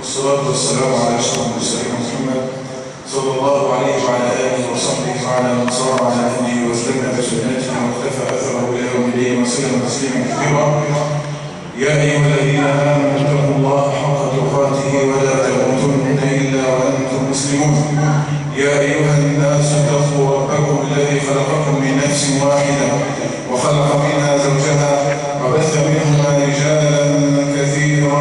والصلاة والسلام على أشرف المرسلين محمد صلى الله عليه وعلى آله وصحبه وعلى من صار على هديه واستنى بسنته واختفى أثره إلى يوم الدين وسلم تسليما كثيرا. يا أيها الذين آمنوا اتقوا الله حق تقاته ولا تموتن إلا وأنتم مسلمون. يا أيها الناس اتقوا ربكم الذي خلقكم من نفس واحدة وخلق منها زوجها وبث منهما رجالا كثيرا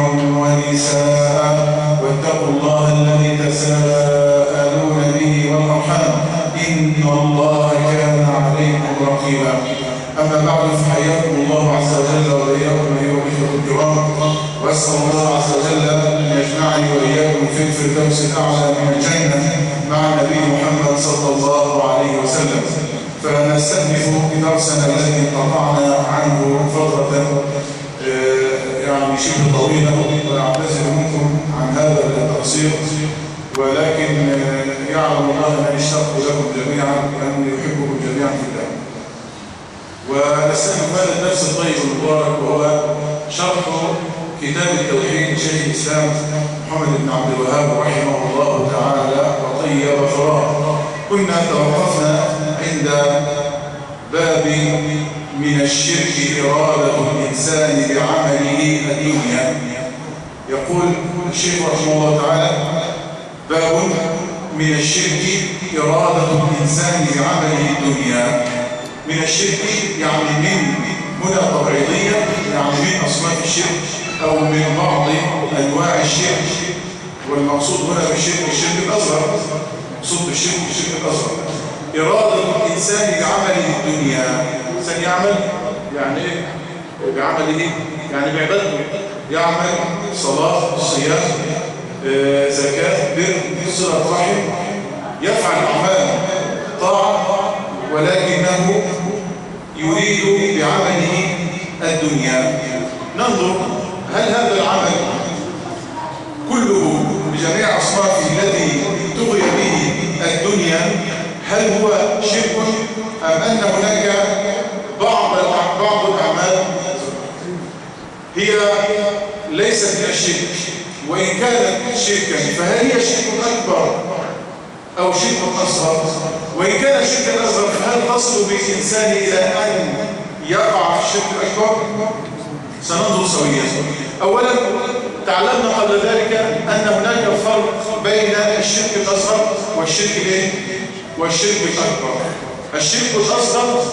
ونساء واتقوا الله الذي تساءلون به والأرحام إن الله كان عليكم رقيبا. أما بعد فحياكم الله عز وجل وإياكم أيها الإخوة الكرام، وأسأل الله عز وجل أن يجمعني وإياكم في الفردوس الأعلى من الجنة مع النبي محمد صلى الله عليه وسلم. فنستهدف بدرسنا الذي انقطعنا عنه فترة يعني شبه طويلة، ونعتذر منكم عن هذا التقصير، ولكن يعلم الله أن اشتاق لكم جميعا وأن يحبكم جميعا في الله. ونستهدف هذا الدرس الطيب المبارك وهو شرح كتاب التوحيد لشيخ الإسلام محمد بن عبد الوهاب رحمه الله تعالى وطيب ثراه. كنا توقفنا عند باب من الشرك إرادة الإنسان بعمله الدنيا. يقول الشيخ رحمه الله تعالى: باب من الشرك إرادة الإنسان بعمله الدنيا. من الشرك يعني من هنا تبعيضية، يعني من أصناف الشرك أو من بعض أنواع الشرك. والمقصود هنا بالشرك الشرك الأصغر، مقصود بالشرك الشرك الأصغر إرادة الإنسان بعمله الدنيا. الإنسان يعمل يعني إيه؟ بعمله يعني بعبادته، يعمل صلاة، صيام، زكاة، بر، صلة رحم، يفعل أعمال طاعة، ولكنه يريد بعمله الدنيا. ننظر هل هذا العمل كله بجميع أصنافه الذي تغي به الدنيا هل هو شرك أم أن هناك بعض الأعمال هي ليست من الشرك، وإن كانت شركا فهل هي شرك أكبر أو شرك أصغر؟ وإن كان شركا أصغر فهل تصل بالإنسان إلى أن يقع في الشرك الأكبر؟ سننظر سويا. أولا تعلمنا قبل ذلك أن هناك فرق بين الشرك الأصغر والشرك الأكبر. الشرك الأصغر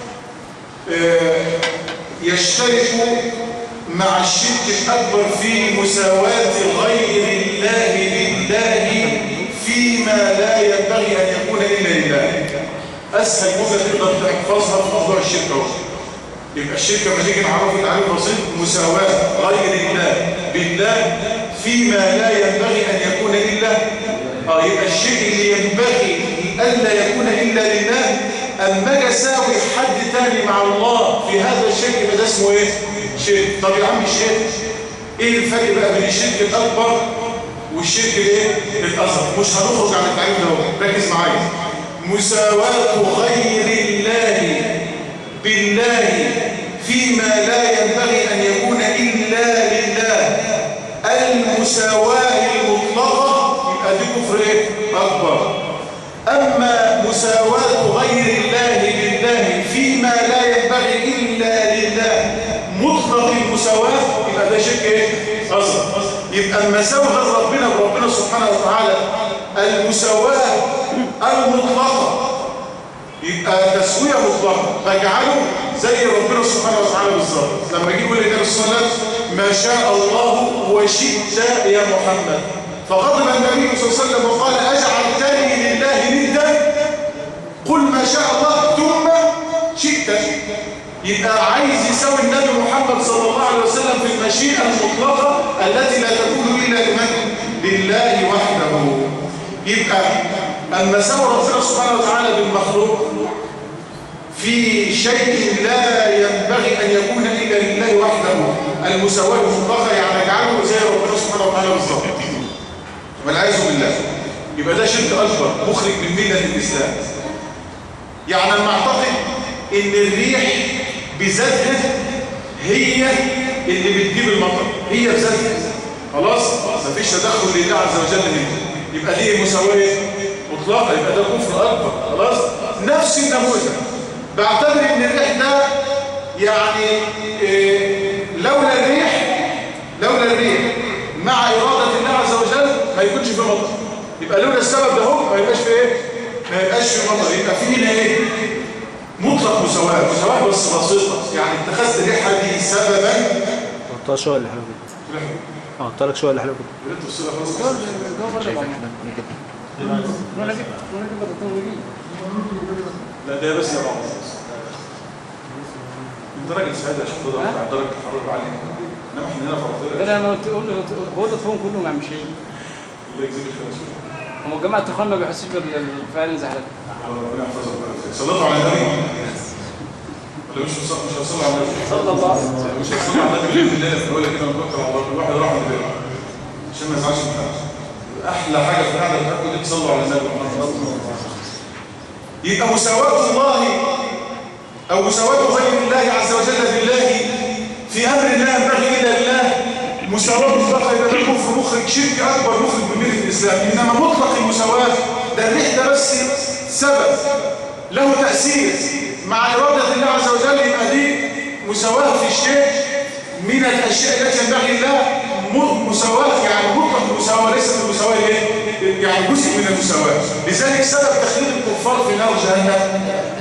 يشترك مع الشرك الأكبر في مساواة غير الله لله فيما لا ينبغي أن يكون إلا لله. أسهل جملة تقدر تحفظها في موضوع الشرك. يبقى الشرك لما نيجي نعرفه تعريف بسيط: مساواة غير الله بالله فيما لا ينبغي أن يكون إلا يبقى الشيء اللي ينبغي ألا يكون إلا لله، أما أجي أساوي حد تاني مع الله في هذا الشرك يبقى ده اسمه إيه؟ شرك. طب يا عم الشرك إيه الفرق بقى بين الشرك الأكبر والشرك الأصغر؟ مش هنخرج عن التعريف ده، ركز معايا. مساواة غير الله بالله فيما لا ينبغي أن يكون إلا لله، المساواة المطلقة يبقى دي كفر أكبر. أما مساواة غير الله بالله فيما لا ينبغي إلا لله مطلق المساواة يبقى ده شرك أصغر. يبقى المساواة ربنا بربنا سبحانه وتعالى المساواة المطلقة يبقى تسوية مطلقة، فاجعله زي ربنا سبحانه وتعالى بالظبط. لما يجي يقول للنبي صلى الله عليه وسلم: ما شاء الله وشئت يا محمد، فغضب النبي صلى الله عليه وسلم وقال: أجعلتني لله ندا؟ قل ما شاء الله ثم شئت. يبقى عايز يساوي النبي محمد صلى الله عليه وسلم في المشيئة المطلقة التي لا تكون إلا لمن؟ لله وحده. يبقى أما سوى ربنا سبحانه وتعالى بالمخلوق في شيء لا ينبغي أن يكون إلا لله وحده المساواة المطلقة، يعني يجعله زي ربنا سبحانه وتعالى بالظبط، والعياذ بالله. يبقى ده شرك أكبر مخرج من ملة الإسلام. يعني أنا أعتقد إن الريح بذاتها هي اللي بتجيب المطر، هي بذاتها خلاص مفيش تدخل لله عز وجل منه، يبقى دي مساواة مطلقة، يبقى ده كفر أكبر. خلاص نفس النموذج بعتبر ان الريح ده يعني لولا الريح مع إرادة الله عز وجل ما يكونش في مطر، يبقى لولا السبب ده هو ما يبقاش في ايه؟ ما يبقاش في مطر. يبقى في هنا ايه؟ مطلق مساواة بس بسيطة، يعني اتخذت الريحة دي سببا. قطع شوية اللي حلو كده. قطع لك شوية اللي حلو كده. يا ريت تفصلها خلاص. لا ده بس يا بعض. انت راجل سعيد يا شيخ، ده درجة الحرارة عالية. انما احنا هنا فرطنا. لا انا تقول له هو ده فهم كله ما مش ايه. الله يجزيك الخير. هم جماعة التخان ما بيحسوش بالفعل زحلق. ربنا يحفظك. صلوا على النبي. ولا مش هصلي على النبي. صلى الله عليه وسلم. مش هصلي على النبي الليله في الاولى كده ونتوكل على الله، الواحد راح من البيت عشان ما يزعلش من حد. احلى حاجه في القعده بتاعتكم دي تصلوا على النبي. يبقى مساواة الله أو مساواة غير الله عز وجل بالله في أمر لا ينبغي إلا لله مساواة مطلقة، يبقى ده كفر مخرج شرك أكبر مخرج من ملة الإسلام. إنما مطلق المساواة ده الريح ده بس سبب له تأثير مع إرادة الله عز وجل، يبقى دي مساواة في شيء من الأشياء التي ينبغي لله مساواة، يعني مطلق المساواة ليست المساواة يعني جزء من المساواة. لذلك سبب تخليد الكفار في نار جهنم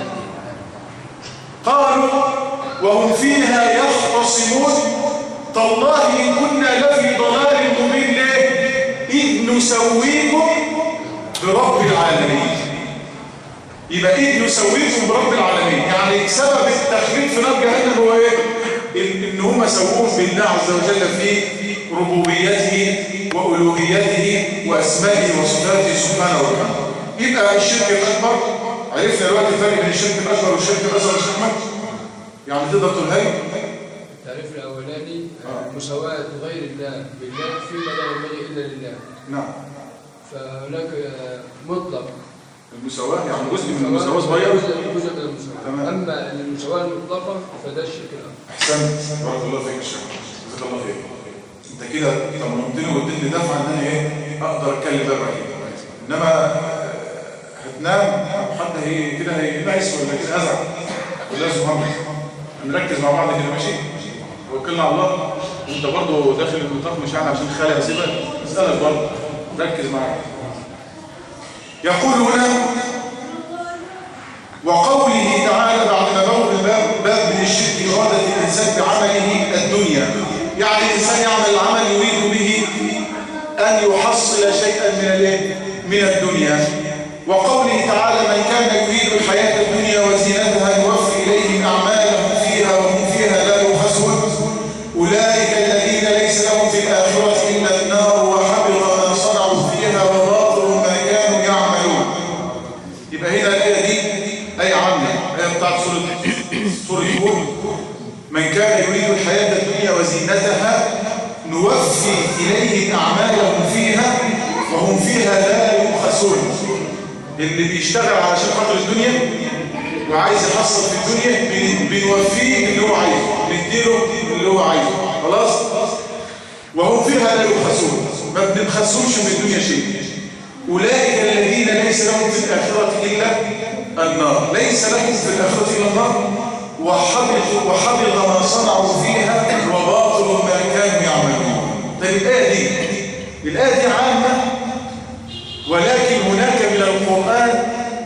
قالوا وهم فيها يختصمون تالله إن كنا لفي ضلال مبين ليه إذ نسويكم برب العالمين. يبقى إذ نسويكم برب العالمين، يعني سبب التخليد في نار جهنم هو إيه؟ إن هم سووهم بالله عز وجل في ربوبيته وألوهيته وأسمائه وصفاته سبحانه وتعالى. يبقى الشرك الأكبر عرفنا دلوقتي الفرق بين الشرك الأكبر والشرك الأصغر. الشيخ أحمد يعني تقدر تقولها لي؟ التعريف الأولاني مساواة غير الله بالله فيما لا ينبغي إلا لله. نعم. فهناك مطلق المساواة يعني جزء من المساواة صغير. جزء من المساواة. أما المساواة المطلقة فده الشرك الأكبر. أحسنت بارك الله فيك يا شيخ، جزاك الله خير. أنت كده طمنتني واديتني دفعة إن أنا إيه أقدر أتكلم بقى بعدين. إنما هتنام حد هي كده هيبعث ولا كده أزعل ولا محمد نركز مع بعض كده ماشي. توكلنا على الله. وأنت برضه داخل النطاق مش يعني عشان خالي هسيبك اسألك برضه ركز معايا. يقول هنا وقوله تعالى بعد ما بوض باب من الشرك إرادة الإنسان بعمله الدنيا، يعني الإنسان يعمل العمل يريد به أن يحصل شيئا من الدنيا. وقوله تعالى من كان يريد الحياة الدنيا وزينتها نوفي إليهم أعمالهم فيها وهم فيها لا يبخسون أولئك الذين ليس لهم في الآخرة إلا النار وحبط ما صنعوا فيها وباطل ما كانوا يعملون. يبقى هنا الآية دي آية عامة، آية بتاعت سورة هود. من كان يريد الحياة الدنيا وزينتها نوفي إليهم أعمالهم فيها وهم فيها لا يبخسون. اللي بيشتغل علشان خاطر الدنيا وعايز يحصل في الدنيا بنوفيه اللي هو عايزه، نديله اللي هو عايزه. خلاص. وهم فيها لا يبخسون، ما بنبخسهمش من الدنيا شيء. أولئك الذين ليس لهم في الآخرة إلا النار، ليس لهم في الآخرة إلا النار وحبط ما صنعوا فيها وباطل ما كانوا يعملون. طيب الآية دي عامة، ولكن هناك من القرآن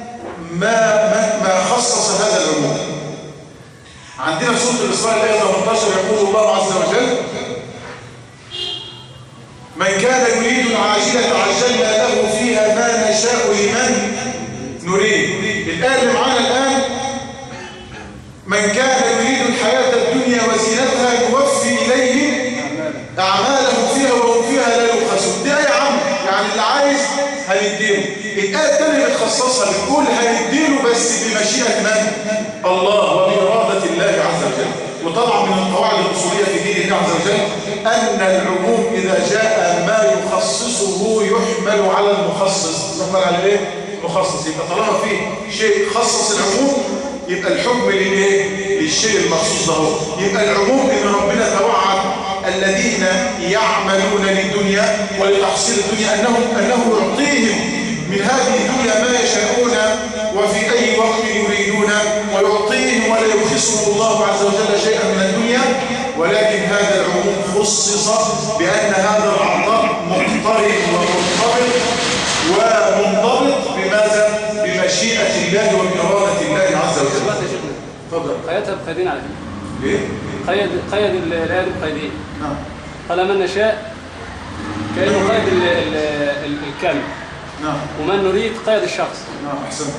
ما خصص هذا العموم. عندنا في سورة الإسراء الآية 18 يقول الله عز وجل من كان يريد العاجلة عجلنا له فيها ما نشاء لمن نريد. الآية اللي معانا الآن من كان يريد الحياة الدنيا وزينتها نوفي إليه أعمالهم فيها وهم فيها لا يبخسون. دي آية عامة، يعني اللي عايز هنديله. الآية الثانية بتخصصها بتقول هنديله بس بمشيئة من؟ الله وبإرادة الله عز وجل. وطبعا من القواعد الأصولية في دين الله عز وجل أن العموم إذا جاء ما يخصصه يحمل على المخصص. يحمل على إيه؟ مخصص. يبقى طالما فيه شيء خصص العموم يبقى الحكم للشيء المخصوص ده. يبقى العموم إن ربنا توعد الذين يعملون للدنيا ولتحصيل الدنيا أنه يعطيهم من هذه الدنيا ما يشاءون وفي أي وقت يريدون، ويعطيهم ولا يبخسهم الله عز وجل شيئا من الدنيا. ولكن هذا العموم خصص بأن هذا العطاء مقترن ومنضبط بماذا؟ بمشيئة الله وبإرادة الله عز وجل. دلوقتي يا شيخنا تفضل. قيدتها بقيدين على فكرة. ليه؟ قيد الآية بقيدين. نعم. قال من نشاء كأنه قيد الكلمة. نعم. ومن نريد قيد الشخص. نعم أحسنت.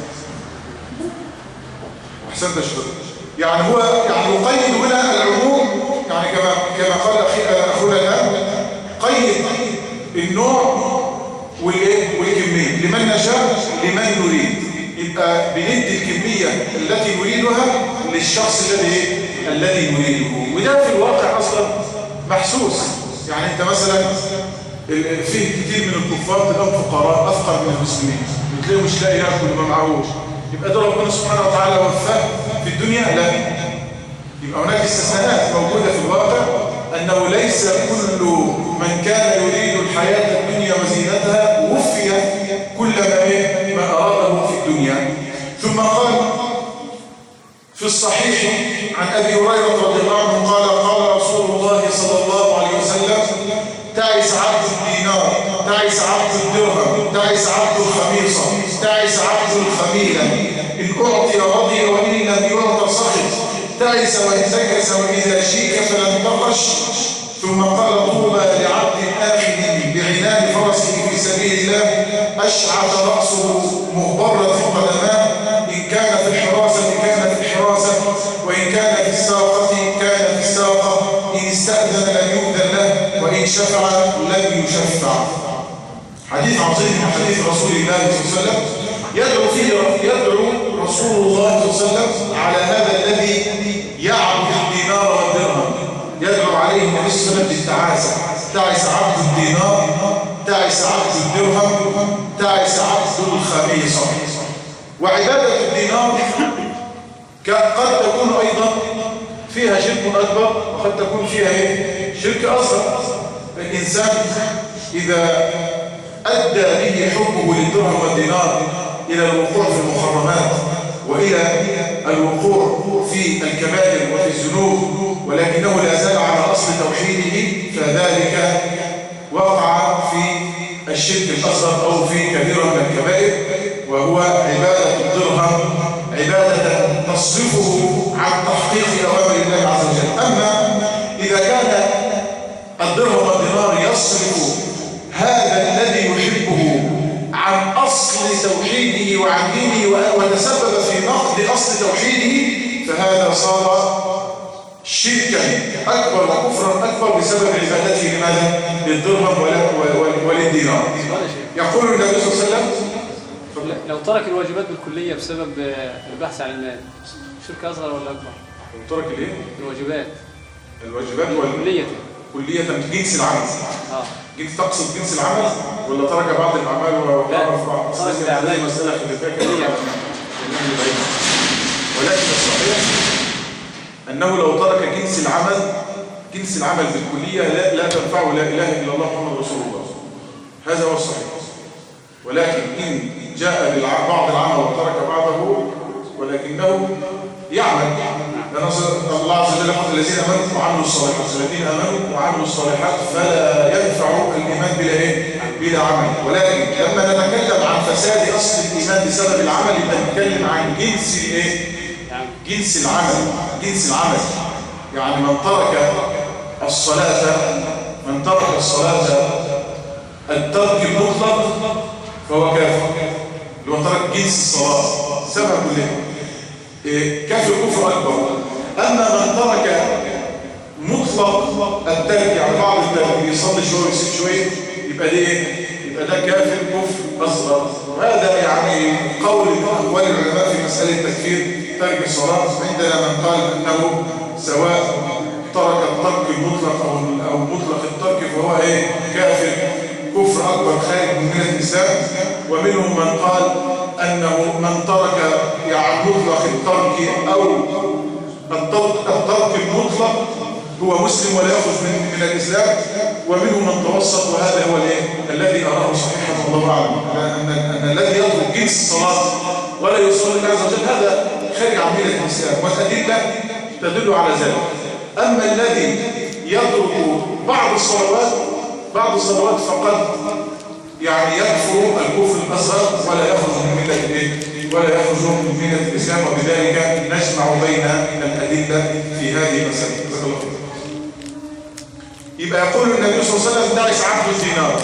أحسنت الشكر. يعني هو يقيد هنا العموم، يعني كما قال أخونا الآن، قيد النوع والكمية لمن نشاء لمن نريد. يبقى بندي الكمية التي نريدها للشخص الذي نريده، وده في الواقع أصلا محسوس. يعني أنت مثلا فيه كتير من الكفار تلاقوا فقراء أفقر من المسلمين، بتلاقوا مش لاقي ياكل ما معهوش، يبقى ده ربنا سبحانه وتعالى وفاه في الدنيا؟ لا. يبقى هناك استثناءات موجودة في الواقع، أنه ليس كل من كان يريد الحياة الدنيا وزينتها وفي كل ما أراده في الدنيا. ثم قال في الصحيح عن أبي هريرة رضي الله عنه قال رسول الله صلى الله عليه وسلم: تعس عبد الدينار، تعس عبد الدرهم، تعس عبد الخميصة، تعس عبد الخميلة، إن أعطي رضي وإن لم يعط سخط، تعس وإن سكس وإذا شيك فلم تقش. ثم قال: طوبى لعبد آخذ بعنان فرسه في سبيل الله، أشعث رأسه مغبرة قدماه، إن كان في الحراسة كان في الحراسة، وإن كان في الساقة كان في الساقة، إن استأذن لم يؤذن له، وإن شفع لم يشفع. حديث عظيم من حديث رسول الله صلى الله عليه وسلم يدعو رسول الله صلى الله عليه وسلم على هذا الذي يعبد الدينار والدرهم، يدعو عليه النبي صلى الله عليه وسلم بالتعاسة: تعس عبد الدينار، تعس عبد الدرهم، تعس عبد الخميصة. وعبادة الدينار قد تكون أيضا فيها شرك أكبر، وقد تكون فيها شرك أصغر. الإنسان إذا أدى به حبه للدرهم والدينار إلى الوقوع في المحرمات وإلى الوقوع في الكبائر وفي الذنوب، ولكنه لا زال على أصل توحيده، فذلك وقع في الشرك الأصغر أو في كبيرة من الكبائر، وهو عبادة الدرهم، عبادة تصرفه عن تحقيق أوامر الله عز وجل. أما إذا كان الدرهم والدينار يصرف هذا الذي يحبه عن أصل توحيده وعن دينه وتسبب في نقض أصل توحيده، فهذا صار شركا أكبر وكفرا أكبر بسبب عبادته لماذا؟ للدرهم وللدينار. يقول النبي صلى الله عليه وسلم: لو ترك الواجبات بالكلية بسبب البحث عن المال، شرك أصغر ولا أكبر؟ لو ترك الإيه؟ الواجبات كلية جنس العمل. تقصد جنس العمل ولا ترك بعض الأعمال وتعرف بعض؟ هذه مسألة خلافية، ولكن الصحيح أنه لو ترك جنس العمل بالكلية لا تنفعه لا إله إلا الله محمد رسول الله. هذا هو الصحيح. ولكن إن جاء بعض العمل وترك بعضه ولكنه يعمل، لأن الله عز وجل يقول: الذين آمنوا وعملوا الصالحات، الذين آمنوا وعملوا الصالحات فلا ينفع الإيمان بلا عمل. ولكن لما نتكلم عن فساد أصل الإيمان بسبب العمل نتكلم عن جنس العمل. يعني من ترك الصلاة الترك المطلق فهو كافر. لو ترك جنس الصلاة سبب كله كافر كفر أكبر. أما من ترك مطلق الترك، يعني بعض الترك يصلي شوية ويسيب شوية، يبقى ده كافر كفر أصغر. وهذا يعني قول من أقوال العلماء في مسألة تكفير ترك الصلاة. عندنا من قال أنه سواء ترك الترك المطلق أو مطلق الترك فهو كافر كفر أكبر خارج من الإسلام. ومنهم من قال أنه من ترك يعني مطلق الترك أو الترك المطلق هو مسلم ولا يخرج من الإسلام، ومنهم من توسط، وهذا هو الذي أراه صحيحا والله أعلم، أن الذي يترك جنس الصلاة ولا يصلي الله عز وجل هذا خارج عن ملة الإسلام، والأدلة تدل على ذلك. أما الذي يترك بعض الصلوات فقد يعني يكفر الكفر الأصغر ولا يخرج من ملة الإسلام، وبذلك نجمع بين الأدلة في هذه المسألة. يبقى يقول النبي صلى الله عليه وسلم تعس عبد الدينار،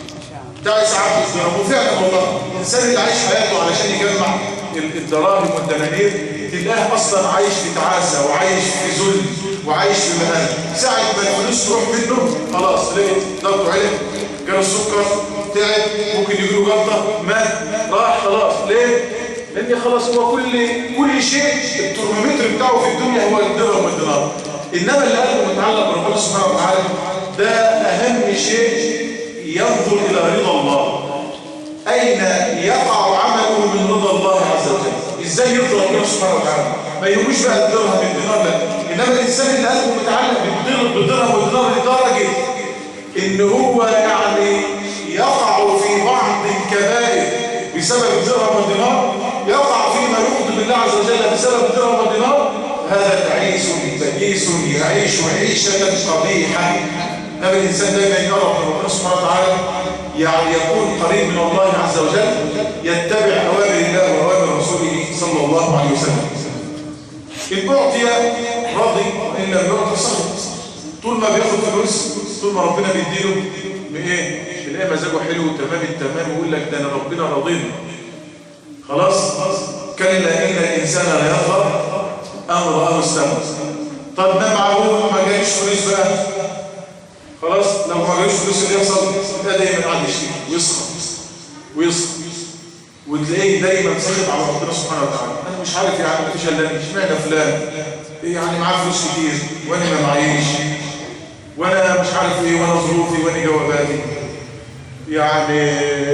وفعلا والله الإنسان اللي عايش حياته علشان يجمع الدراهم والدنانير تلاقيه أصلا عايش في تعاسة وعايش في ذل وعايش في مهانة. ساعة ما الفلوس تروح منه خلاص لقيت ضغطه علم، جاله السكر، تعب، ممكن يجيله جلطة، مات، راح خلاص. ليه؟ لأن خلاص هو كل شيء الترمومتر بتاعه في الدنيا هو الدرهم والدينار. إنما اللي قلبه متعلق بربنا سبحانه وتعالى ده أهم شيء، ينظر إلى رضا الله، أين يقع عمله من رضا الله عز وجل، إزاي يرضى ربنا سبحانه وتعالى. ما يهمش بقى الدرهم بالدينار، لا. إنما الإنسان اللي قلبه متعلق بالدرهم والدينار لدرجة إن هو يعني يقع في بعض الكبائر بسبب الدرهم والدينار، يقع فيما يغضب بالله عز وجل بسبب الدرهم والدينار، هذا تعيس بئيس يعيش عيشة قبيحة. هذا الإنسان دائما يقرب من ربنا سبحانه وتعالى، يعني يكون قريب من الله عز وجل، يتبع أوامر الله وأوامر رسوله صلى الله عليه وسلم. إن أعطي راضي وإن لم يعطي سخط. طول ما بياخد فلوس، طول ما ربنا بيديله بإيه؟ تلاقي مزاجه حلو تمام التمام، ويقول لك ده أنا ربنا راضيني. خلاص؟ كلا إن الإنسان لا يرضى أن رآه استغنى. طب ما معه ما جايش فلوس بقى، خلاص لو ما جايش فلوس اللي يحصل ده دايما قاعد يشتكي ويسخط وتلاقيه دايما ساخط على ربنا سبحانه وتعالى. انا مش عارف يعني مفيش الا اشمعنى فلان يعني معاه فلوس كتير وانا ما معيش، وانا مش عارف ايه، وانا ظروفي وانا جواباتي. يعني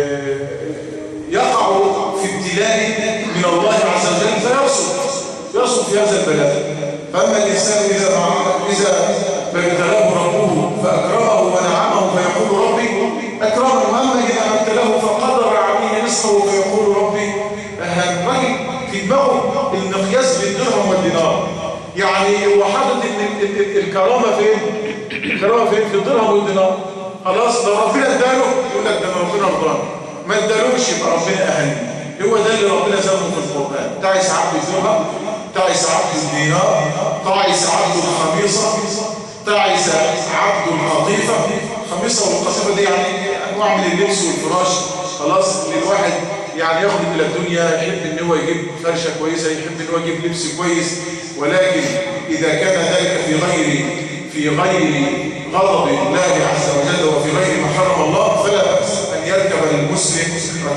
يقع في ابتلاء من الله عز وجل فيرسل في هذا البلاء. فاما الانسان اذا فابتلاه ربه فاكرمه ونعمه فيقول ربي اكرمه، واما اذا ما ابتلاه فقدر عليه رزقه فيقول ربي اهان. الراجل في دماغه المقياس بالدرهم والدينار، يعني هو حاطط الكرامه فين؟ الكرامه فين؟ في الدرهم والدينار. خلاص لو ربنا اداله يقول لك ده ربنا رضاني، ما ادالوش يبقى ربنا اهاني. هو ده اللي ربنا ذمه في القران. تعس عبد الدرهم، تعس عبد الدينار، تعس عبد الخميصه، تعس عبد القطيفه. الخميصه والقطيفه دي يعني انواع من اللبس والفراش. خلاص الواحد يعني ياخد الى الدنيا، يحب ان هو يجيب فرشه كويسه، يحب ان هو يجيب لبس كويس، ولكن اذا كان ذلك في غير غضب الله عز وجل وفي غير ما حرم الله، فلا بأس أن يركب المسلم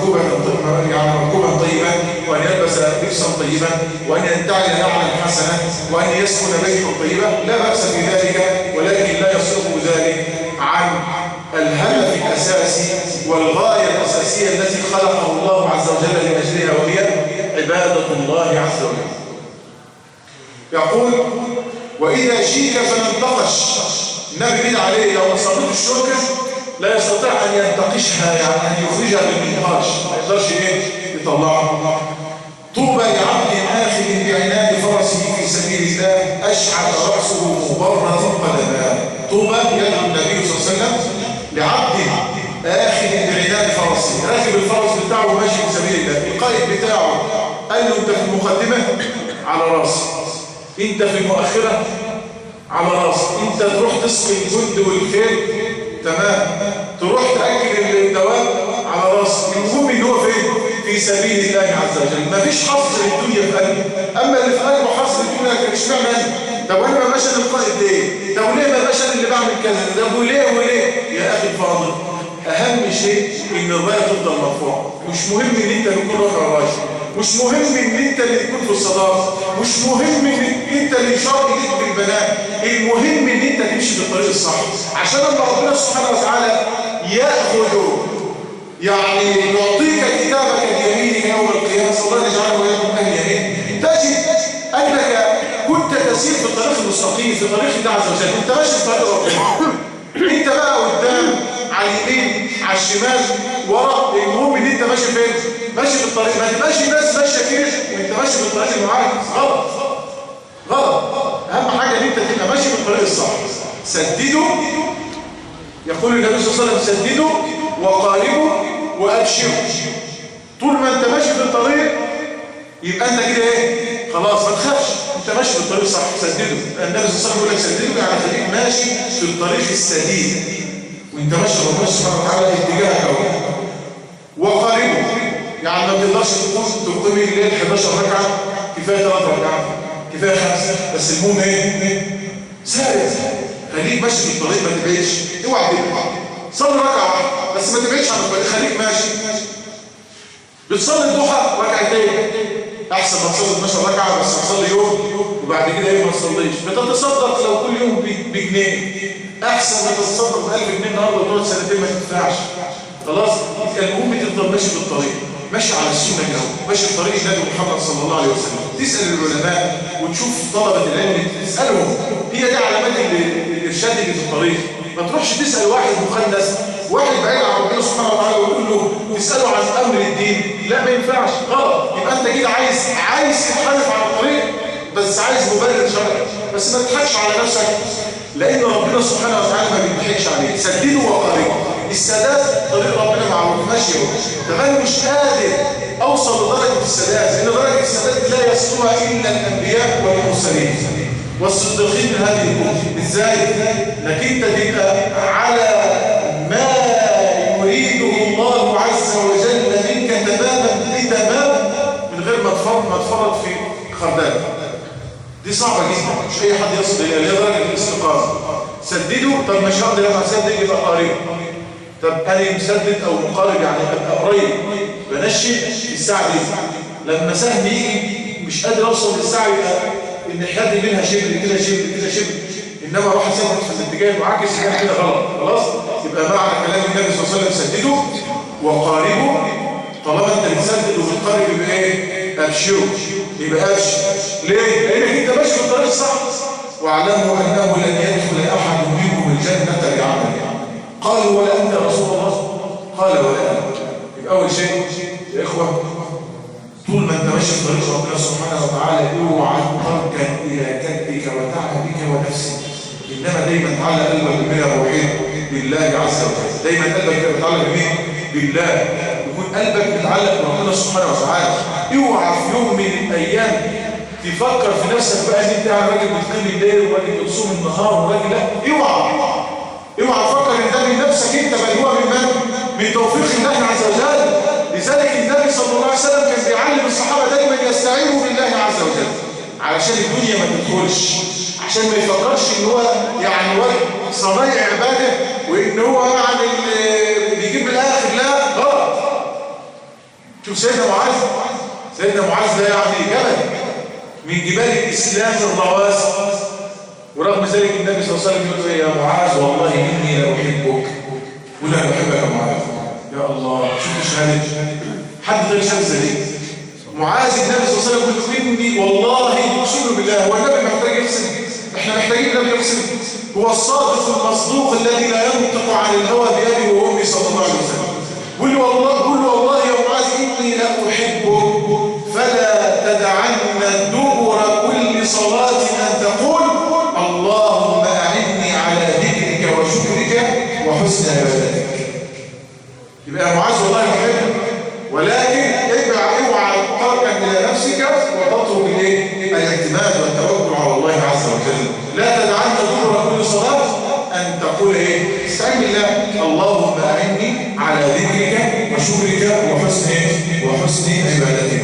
ركوبا طيبا، وأن يلبس لبسا طيبا، وأن ينتعل نعلا حسنا، وأن يسكن بيتا طيبا، لا بأس في ذلك، ولكن لا يصرف ذلك عن الهدف الأساسي والغاية الأساسية التي خلقه الله عز وجل لأجلها، وهي عبادة الله عز وجل. يقول وإذا شيك فننتقش. النبي بيد عليه لو أصابته الشوكة لا يستطيع أن ينتقشها، يعني أن يخرجها بالنقاش، ما يقدرش يطلعها. طوبى لعبد آخذ بعنان فرسه في سبيل الله أشعث رأسه مبرة قدماه. طوبى يدعو النبي صلى الله عليه وسلم لعبد آخذ بعنان فرسه، راكب الفرس بتاعه وماشي في سبيل الله. القائد بتاعه قال له أنت في المقدمة على راسي، أنت في المؤخرة على راسك، انت تروح تسقي الجند والخيل تمام، تروح تأكل الدواب على راسك. المهم ان هو فين؟ في سبيل الله عز وجل. مفيش حصر الدنيا في قلبه، اما اللي في قلبه حصر الدنيا كان اشمعنى انا؟ طب وانا ما ماشي القائد ليه؟ طب ليه ما ماشي اللي بعمل كذا؟ طب وليه يا اخي الفاضل؟ اهم شيء ان الرايه تفضل مرفوعه. مش مهم ان انت تكون رافع الرايه، مش مهم ان انت اللي تكون في الصداره، مش مهم ان انت اللي يشار ايديك بالبنات، المهم ان انت تمشي بالطريق الصح، عشان لما ربنا سبحانه وتعالى ياخذ يعني يعطيك كتابك بيمينك يوم القيامه، صلى الله عليه وسلم، تجد انك كنت تسير في الطريق المستقيم، في طريق الله عز وجل، انت ماشي في طريق ربنا. انت بقى قدام، على اليمين، على الشمال، ورا، المهم ان انت ماشي فين؟ ماشي في الطريق. ما تبقاش الناس ماشيه كده وانت ماشي في الطريق المعاكس، غلط غلط. اهم حاجه ان انت تبقى ماشي في الطريق الصح. سددوا، يقول النبي صلى الله عليه وسلم سددوا وقاربوا وابشروا. طول ما انت ماشي في الطريق يبقى انت كده ايه؟ خلاص ما تخافش، انت ماشي في الطريق صح. سددوا، النبي صلى الله عليه وسلم يقول لك سددوا يعني خليك ماشي في الطريق السديد وانت ماشي ربنا سبحانه وتعالى اتجاهك اهو. وقاربوا يعني ما تقدرش تقوم الليل 11 ركعه، كفايه 3 ركعات، كفايه 5، بس المهم ايه؟ سارع، خليك ماشي في الطريق ما تبعدش. اوعى تبعد، صلي ركعه واحده بس ما تبعدش عن الطريق، خليك ماشي. بتصلي الضحى ركعتين احسن ما تصلي 12 ركعه بس تصلي يوم وبعد كده ايه ما تصليش. بتتصدق لو كل يوم بجنيه احسن ما تتصدق ب 1000 جنيه النهارده وتقعد سنتين ما تدفعش. خلاص، المهم تفضل ماشي في الطريق، ماشي على السنه كده، ماشي في طريق النبي محمد صلى الله عليه وسلم. تسال العلماء وتشوف طلبه العلم تسالهم، هي دي علامات الارشاد اللي في الطريق. ما تروحش تسال واحد مخنث، واحد بعيد عن ربنا سبحانه وتعالى ويقول له تساله عن امر الدين، لا ما ينفعش، غلط. يبقى انت كده عايز تتحدث عن الطريق بس عايز مبرر شرعي، بس ما تضحكش على نفسك لان ربنا سبحانه وتعالى ما بيضحكش عليك. سددوا وقاربوا. السداد طريق ربنا معروف ماشي اهو. طب انا مش قادر اوصل لدرجه السداد، لان درجه السداد لا يصلها الا الانبياء والمرسلين والصديقين من هذه الامه. ازاي؟ انك انت تبقى على ما يريده الله عز وجل منك تماما لتمام من غير ما تفرط في خردال. دي صعبه جدا، مش اي حد يصل الى درجه الاستقامه. سددوا، طب مش هقدر لما اسدد يبقى قريب. طب انا مسدد او مقارب يعني ابقى قريب، بنشن الساعه دي لما سهم يجي مش قادر اوصل للساعه يبقى الناحيه دي منها شبر كده شبر كده شبر، انما اروح اسدد في الاتجاه المعاكس كده كده غلط. خلاص، يبقى معنى كلام النبي صلى الله عليه وسلم سددوا وقاربوا. طالما انت بتسدد وبتقارب يبقى ايه؟ ابشروا، يبقى ابشر. ليه؟ لانك انت ماشي في الطريق الصح. واعلموا انه لن يدخل احد منكم الجنه بعمله. قالوا ولا انت يا رسول الله؟ قال ولا انا. يبقى اول شيء يا اخوه، طول ما انت ماشي في طريق ربنا سبحانه وتعالى اوعى تركن الى كدك وتعبك ونفسك، انما دايما تعلق قلبك بالبنيه الروحيه بالله عز وجل. دايما قلبك متعلق بمين؟ بالله. يكون قلبك متعلق بربنا سبحانه وتعالى. اوعى في يوم من الايام تفكر في نفسك بقى ان انت راجل بتقيم الليل وراجل بتصوم النهار وراجل، لا، اوعى تفكر ان ده من نفسك انت، بل هو من توفيق الله عز وجل. لذلك النبي صلى الله عليه وسلم كان بيعلم الصحابه دايما يستعينوا بالله عز وجل علشان الدنيا ما تدخلش، عشان ما يفكرش ان هو يعني صنايع عباده وان هو يعني بيجيب من الاخر، لا، غلط. شوف سيدنا معاذ ده يعني جبل من جبال الاسلام الرواسي، ورغم ذلك النبي صلى الله عليه وسلم يقول يا معاذ والله اني لاحبك. ولا احبك يا معاذ؟ يا الله، شوف الشهاده، حد غير شهاده دي. معاذ النبي صلى الله عليه وسلم يقول اني والله اقسم بالله. هو النبي محتاج يقسم؟ احنا محتاجين النبي يقسم. هو الصادق المصدوق الذي لا ينطق عن الهوى بأبي وامي صلى الله عليه وسلم. قل والله يا معاذ اني لاحبك فلا تدعن دبر كل صلاه ان تقول اللهم اعني على ذكرك وشكرك وحسن عبادتك. يبقى يا معاذ والله يحبك، ولكن اوعى تركن الى نفسك وتترك الايه؟ الاعتماد والتوكل على الله عز وجل. لا تدعن دبر كل صلاه ان تقول ايه؟ استعن بالله اللهم اعني على ذكرك وشكرك وحسن عبادتك.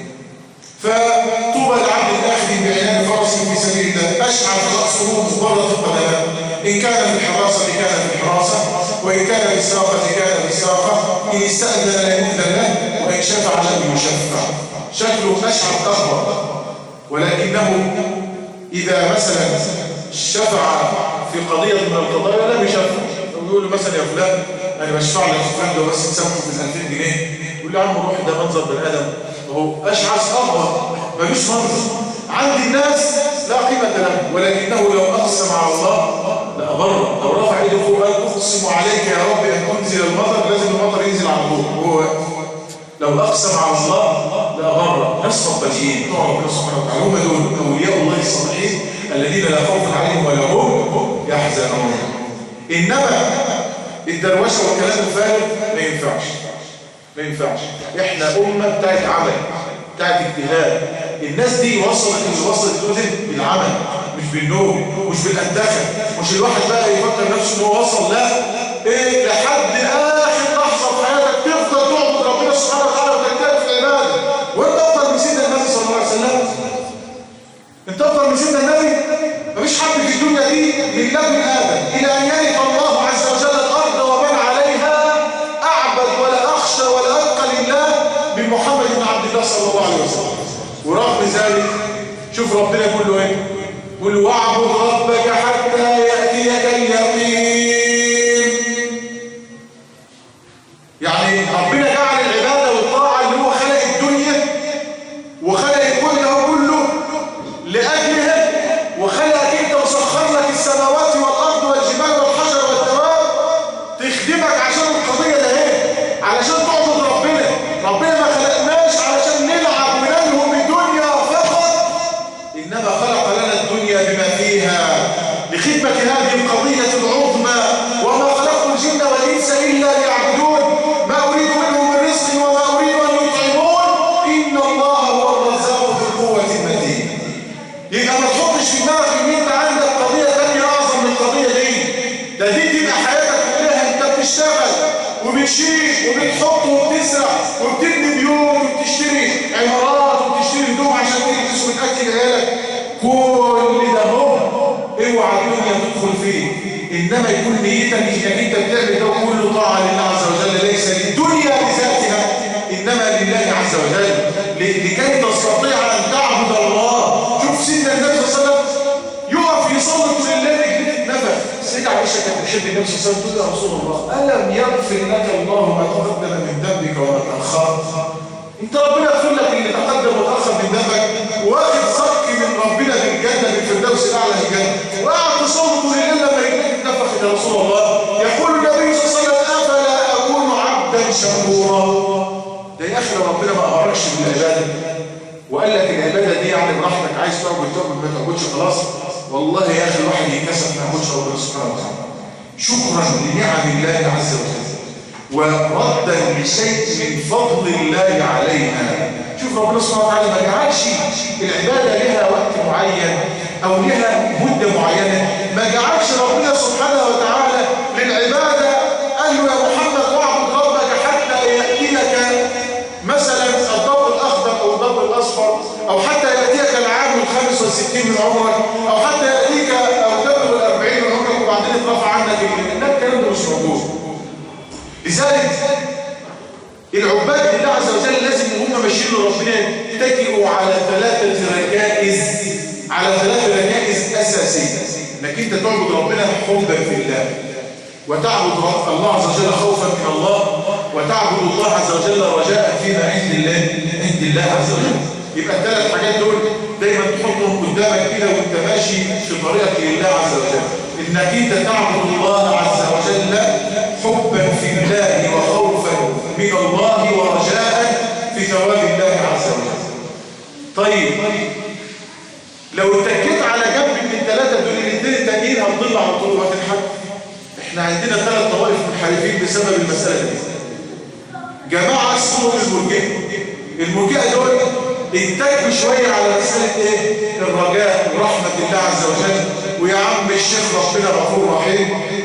فطوبى العبد الاخذ بعنان فرسه في سبيل الله اشعث راسه مصبره القدماء، ان كان في الحراسه كان في الحراسه، وان كان في الساقه كان في الساقه، ان استاذن لم يؤذن له، وان شفع لم يشفع. شكله اشعث اخضر، ولكنه اذا مثلا شفع في قضيه من القضايا لم يشفع. يقول له مثلا يا فلان انا بشفع لك فلان ده بس تسامحه في 2000 جنيه، يقول له يا عم روح، ده منظر بني ادم، وهو اشعث اخضر ملوش منظر. عند الناس لا قيمة له، ولكنه لو أقسم على الله لأبر. لو رفع إيده فوق قال أقسم عليك يا رب أن أنزل المطر، لازم المطر ينزل على طول وهو لو أقسم على الله لأبر. ناس ربانيين بتوع ربنا سبحانه وتعالى هم دول أولياء الله الصالحين الذين لا خوف عليهم ولا هم يحزنون. إنما الدروشه والكلام الفارغ ما ينفعش، ما ينفعش. احنا امه بتاعت عمل، بتاعت اجتهاد. الناس دي وصلت دول بالعمل مش بالنوم مش بالانتخاب. مش الواحد بقى يفكر نفسه انه وصل، لا، ايه لحد اخر لحظه في حياتك تفضل تعبد ربنا سبحانه وتعالى وتجتهد في العباده. وانت افضل من سيدنا النبي صلى الله عليه وسلم؟ انت افضل من سيدنا النبي؟ مفيش حد في الدنيا دي من لدن ادم الى ان يرث الله عز وجل الارض ومن عليها اعبد ولا اخشى ولا اتقى لله من محمد بن عبد الله صلى الله عليه وسلم. ورغم ذلك شوف ربنا يقول له ايه؟ يقول له واعبد ربك حتى ياتيك اليقين. يعني ربنا جعل العباده والطاعه اللي هو خلق الدنيا وخلق الكون ده كله لاجلها، وخلقك انت وسخر لك السماوات والارض والجبال والحجر والدواب تخدمك عشان القضيه ده ايه؟ علشان تعبد ربنا. ربنا ما خلقناش علشان نلعب ونلهو بالدنيا فقط، انما خلق لنا الدنيا بما فيها لخدمه هذه القضيه العظمى. وما خلقت الجن والانس الا ليعبدون ما اريد منهم من رزق وما اريد ان يطعمون ان الله هو الرزاق ذو القوه المتين. يبقى ما تحطش في دماغك ان انت عندك قضيه ثانيه اعظم من القضيه دي. ده دي تبقى حياتك كلها انت بتشتغل وبتشيل وبتحط وبتزرع وبتبني بيوت وبتشتري عمارات وبتشتري هدوم عشان تلبس وتاكل عيالك. كل ده هو اوعى الدنيا تدخل فيه، انما يكون نيتك انك انت بتعمل ده كله طاعه لله عز وجل، ليس للدنيا بذاتها انما لله عز وجل، لكي تستطيع ان تعبد الله. شوف سيدنا النبي صلى الله عليه وسلم يقف يصلي طول الليل رجليه تتنفخ. السيدة عائشة كانت بتحب النبي صلى الله عليه وسلم تقول يا رسول الله ألم يغفر لك الله ما تقدم من ذنبك وما تأخر؟ أنت ربنا يغفر لك اللي تقدم وتأخر من ذنبك، واخد صك من ربنا في الجنة في الفردوس الأعلى في الجنة، وقاعد تصلي طول الليل لما رجليك تتنفخ يا رسول الله. يقول النبي صلى الله عليه وسلم أفلا أكون عبدا شكورا؟ ده يا أخي ربنا ما أمركش بالعبادة وقال لك العبادة دي يعني براحتك، عايز تعبد ما تعبدش خلاص. والله يا أخي الواحد يكسب ما يعبدش ربنا سبحانه وتعالى شكرا لنعم الله عز وجل وردا لشيء من فضل الله علينا. شوف ربنا سبحانه وتعالى ما جعلش العبادة لها وقت معين أو لها مدة معينة. ما جعلش ربنا سبحانه وتعالى للعبادة قال له يا محمد واعبد ربك حتى يأتيك مثلا الضوء الأخضر أو الضوء الأصفر، أو حتى يأتيك العام 65 من عمرك، أو حتى يأتيك أو تبلغ 40 من عمرك وبعدين يترفع عنك الكلام ده مش موجود. لذلك العباد لله عز وجل لازم هم ماشيين لربنا يتكئوا على ثلاث ركائز أساسية. انك انت تعبد ربنا حبا في الله، وتعبد الله عز وجل خوفا من الله، وتعبد الله عز وجل رجاء فيما عند الله عز وجل. يبقى الثلاث حاجات دول دايما تحطهم قدامك كده وانت ماشي في طريقك لله عز وجل، انك انت تعبد الله عز وجل حبا في الله وخوفا من الله ورجاء في ثواب الله عز وجل. طيب لو اتكيت على جنب من الثلاثه دول الاثنين التانيين هتضل على طول وهتنحرف. احنا عندنا ثلاث طوائف منحرفين بسبب المساله دي. جماعه اسمهم المرجئه دول اتكوا شويه على مساله ايه؟ الرجاء ورحمه الله عز وجل، ويا عم الشيخ ربنا غفور رحيم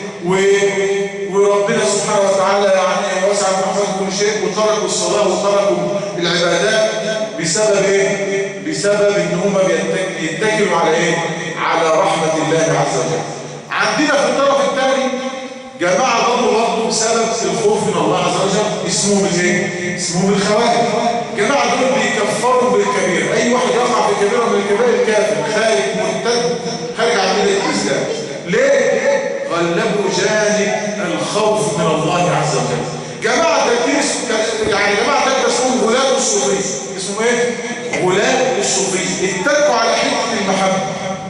وربنا سبحانه وتعالى يعني وسع رحمته كل شيء، وتركوا الصلاه وتركوا العبادات بسبب ايه؟ بسبب ان هم يتكلوا على ايه؟ على رحمه الله عز وجل. عندنا في الطرف الثاني جماعه برضه بسبب الخوف من الله عز وجل، اسمهم ايه؟ اسمهم الخوارج. الجماعه دول بيكفروا بالكبير، اي واحد يقع في كبيره من الكبائر كافر خارج مرتد خارج عن مله الاسلام. ليه؟ غلبوا جانب الخوف من الله عز وجل. جماعه تدريس يعني جماعه تدريس اسمهم غلاة الصوفيه. اسمهم ايه؟ غلاة الصوفيه. اتكوا على حته المحبه،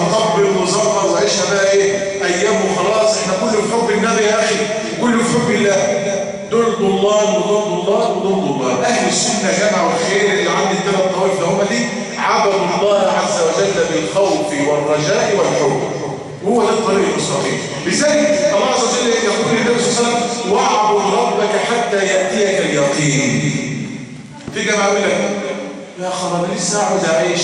وطبل وزمر وعيشها بقى ايه ايام وخلاص. احنا كله في حب النبي يا اخي، كله في حب الله. دول ضلال وضد الله وضد الله. اهل السنه جمعوا الخير اللي عند الثلاث طوائف ده، هم دي عبدوا الله عز وجل بالخوف والرجاء والحب. هو ده الطريق المستقيم. لذلك الله عز وجل يقول للنبي صلى الله عليه وسلم: واعبد ربك حتى ياتيك اليقين. في جماعه يقول لك: يا خراب لسه اقعد اعيش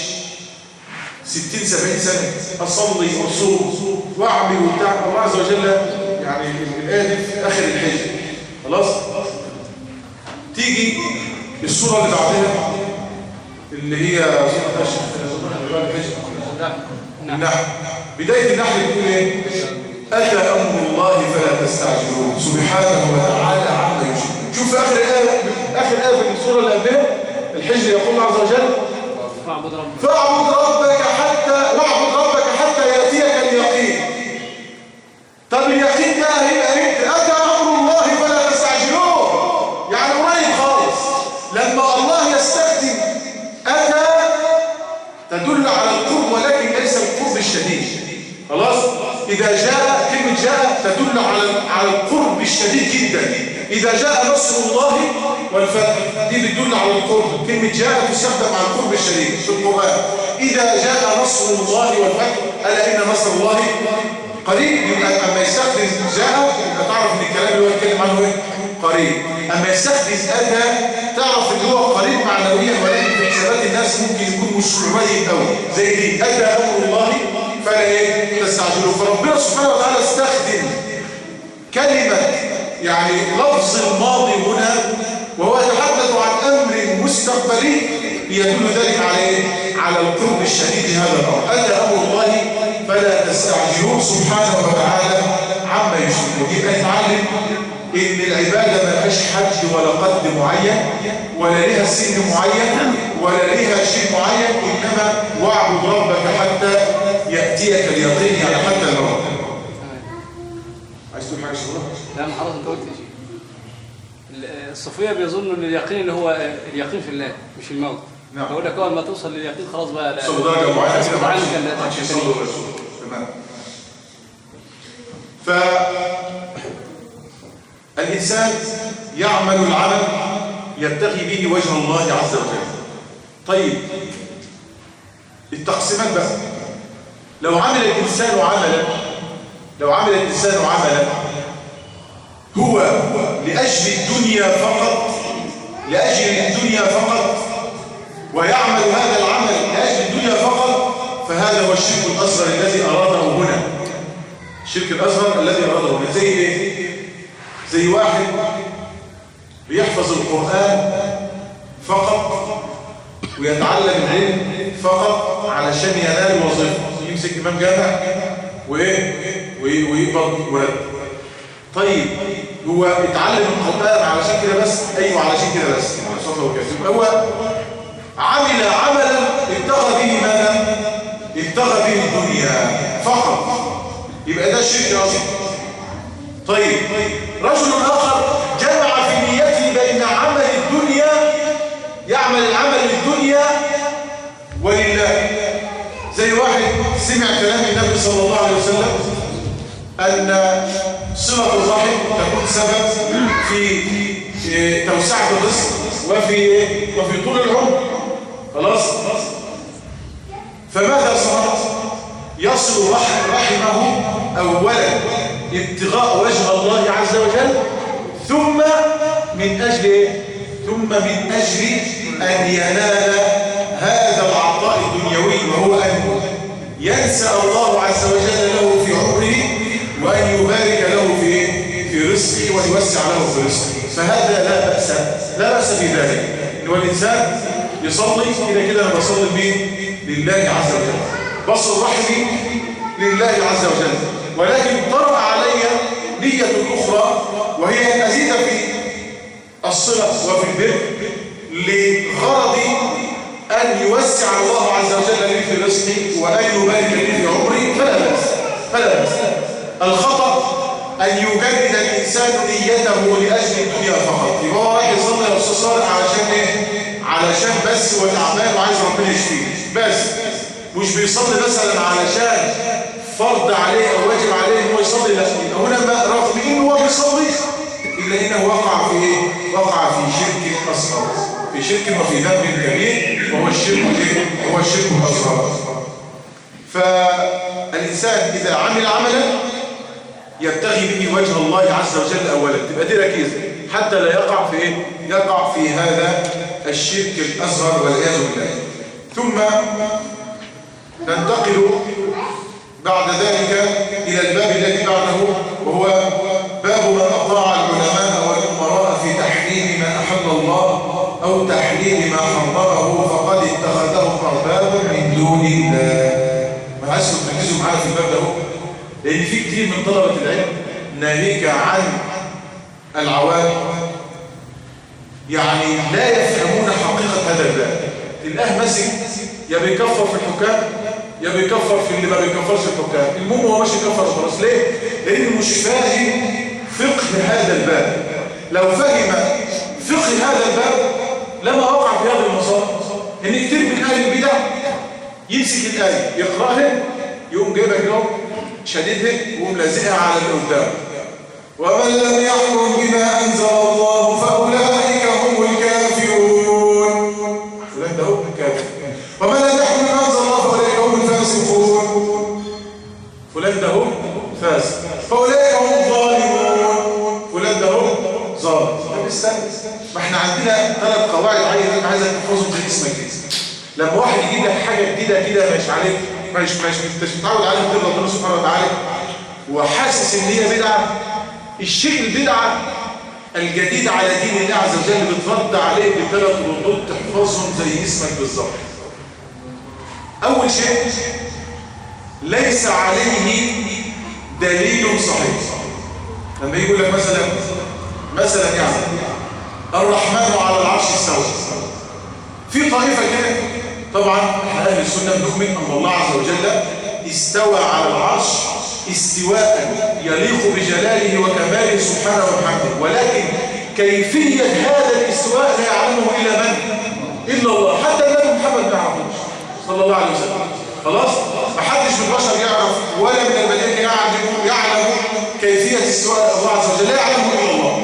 60 70 سنه اصلي واصوم واعمل وبتاع. الله عز وجل يعني الايه دي في اخر الحج خلاص. تيجي السوره اللي بعدها اللي هي سوره النحل. بدايه النحل بتقول ايه؟ اتى امر الله فلا تستعجلوه سبحانه وتعالى عما يشركون. شوف اخر ايه في السوره اللي قبلها الحجر، يقول الله عز وجل: فاعبد ربك حتى ياتيك اليقين. طب اليقين ده هيبقى امتى؟ اتى امر الله فلا تستعجلوه، يعني قريب خالص. لما الله يستخدم اتى تدل على القرب ولكن ليس القرب الشديد. خلاص. اذا جاء كلمه جاء تدل على القرب الشديد جدا. اذا جاء نصر الله والفتح دي بتدل على القرب. كلمه جاء تستخدم على القرب الشديد في القران. اذا جاء نصر الله والفتح الا ان نصر الله قريب. يبقى اما يستخدم جاء يبقى تعرف ان الكلام اللي هو بيتكلم عنه ايه؟ قريب. اما يستخدم اتى تعرف ان هو قريب معنويا، ولكن في حسابات الناس ممكن يكون مش قريب قوي. زي دي اتى امر الله فلا ايه تستعجلوا. فربنا سبحانه وتعالى استخدم كلمه يعني لفظ الماضي هنا وهو يتحدث عن امر مستقبلي ليدل ذلك على ايه؟ على القرب الشديد لهذا الامر. اتى امر الله فلا تستعجلوه سبحانه وتعالى عما يشركون. يبقى نتعلم ان العباده ما لهاش حد ولا قد معين ولا لها سن معين ولا لها شيء معين، انما واعبد ربك حتى ياتيك اليقين، يعني حتى الموت. عايز تقول حاجه شباب؟ لا، ما حضرتك انت قلت يا شيخ. الصوفيه بيظنوا ان اليقين اللي هو اليقين في الله مش الموت. نعم. بقول لك اول ما توصل لليقين خلاص بقى صلى درجه معينه كده ما ماشي يصلي الرسول. تمام. فالإنسان يعمل العمل يبتغي به وجه الله عز وجل. طيب التقسيمات بقى. لو عمل الإنسان عملا هو لأجل الدنيا فقط ويعمل هذا العمل لأجل الدنيا فقط، فهذا هو الشرك الأصغر الذي أراده هنا. الشرك الأصغر الذي أراده هنا زي إيه؟ زي واحد بيحفظ القرآن فقط ويتعلم العلم فقط علشان ينال وظيفة، يمسك إمام جامع ويقبض مرتب. طيب هو اتعلم القرآن علشان كده بس؟ أيوه علشان كده بس. هو عمل عملا ابتغى به ماذا؟ ابتغى به الدنيا فقط، يبقى ده الشرك أصلا. طيب رجل آخر جمع في نيته بين عمل الدنيا، يعمل العمل للدنيا ولله. زي واحد سمع كلام النبي صلى الله عليه وسلم أن صلة الرحم تكون سبب في توسعة الرزق وفي طول العمر. خلاص. فماذا صنع؟ يصل رحمه أولا ابتغاء وجه الله عز وجل، ثم من أجل أن ينال هذا العطاء الدنيوي، وهو أن ينسى الله عز وجل له في عمره وأن يبارك له في رزقه ويوسع له في رزقه. فهذا لا بأس في ذلك. إنه الإنسان يصلي كده أنا بصلي به لله عز وجل، بصل رحمي لله عز وجل، ولكن طرأ علي نية أخرى وهي أن أزيد في الصلة وفي البر لغرض أن يوسع الله عز وجل لي في رزقي وأن يبارك لي في عمري، فلا بأس. الخطأ أن يجدد الإنسان نيته لأجل الدنيا فقط. يبقى هو رايح يصلي يا أستاذ صالح علشان إيه؟ علشان بس هو تعبان وعايز ربنا يشفيه بس، مش بيصلي مثلا علشان فرض عليه او واجب عليه ان هو يصلي، لا هنا رغم انه هو بيصلي الا انه وقع في ايه؟ وقع في شرك اصغر، في شرك وفي ذنب كبير وهو الشرك ايه؟ هو الشرك الاصغر. فالانسان اذا عمل عملا يبتغي به وجه الله عز وجل اولا، تبقى دي ركيزه حتى لا يقع في ايه؟ يقع في هذا الشرك الاصغر والعياذ بالله. ثم ننتقل بعد ذلك إلى الباب الذي بعده، وهو باب من أطاع العلماء والأمراء في تحريم ما أحل الله أو تحليل ما حرمه فقد اتخذهم أربابا من دون الله. ما عايزكم تركزوا معايا في الباب ده، لأن في كتير من طلبة العلم ناهيك عن العوام يعني لا يفهمون حقيقة هذا الباب. الآه مسك يا بيكفر في الحكام يا بيكفر في اللي ما بيكفرش الحكام، المهم هو ماشي يكفر خلاص. ليه؟ لأنه مش فاهم فقه هذا الباب. لو فهم فقه هذا الباب لما وقع في هذا المصاب. إن كتير من أهل البدع يمسك الآية يقرأها يقوم جايبها كده شديدها ويقوم لازقها على اللي قدامه. ومن لم يحكم بما أنزل الله فأولئك هم الكافرون. فلان ده هو الكافر. ومن لم يحكم بما أنزل الله فأولئك هم الفاسقون. فلان ده هو فاسق. فأولئك هم الظالمون. فلان ده هو ظالم. طب استنى، ما احنا عندنا 3 قواعد عايزك تحفظهم زي اسمك كده. لما واحد يجيب لك حاجة جديدة كده مش عليك، مش متعود عليها من ربنا سبحانه وتعالى وحاسس ان هي بدعة، الشيء البدعة الجديد على دين الله عز وجل بترد عليه ب3 ردود تحفظهم زي اسمك بالظبط. أول شيء ليس عليه دليل صحيح. لما يقول لك مثلا يعني الرحمن على العرش استوى، في طائفة كده طبعا احنا أهل السنة بنؤمن أن الله عز وجل استوى على العرش استواء يليق بجلاله وكماله سبحانه وبحمده، ولكن كيفية هذا الاستواء لا يعلمه إلا من؟ إلا الله. حتى النبي محمد ما يعرفوش صلى الله عليه وسلم. خلاص؟ ما حدش من البشر يعرف ولا من الملائكة يعلم كيفية استواء الله عز وجل، لا يعلمه إلا الله.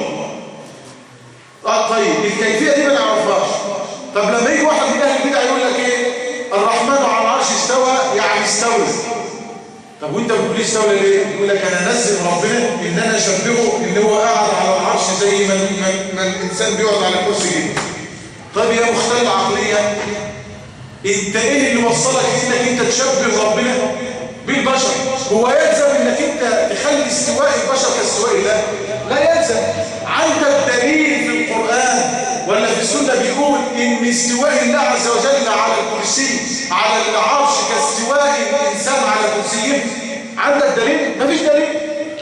طيب الكيفية دي ما نعرفهاش. طب لما يجي واحد من أهل البدع يقول لك إيه؟ الرحمن على العرش استوى يعني استوى. طب وانت بتقول لي استولى ليه؟ يقول لك انا انزل ربنا ان انا اشبهه ان هو قاعد على العرش زي ما الانسان بيقعد على كرسي كده. طيب يا مختل عقليا، انت ايه اللي وصلك انك انت تشبه ربنا بالبشر؟ هو يلزم انك انت تخلي استواء البشر كاستواء الله؟ لا يلزم. عندك دليل في القرآن ولا في السنة بيقول ان استواء الله عز وجل على الكرسي على العرش كاستواء الانسان على كرسيه؟ عندك دليل؟ مفيش دليل.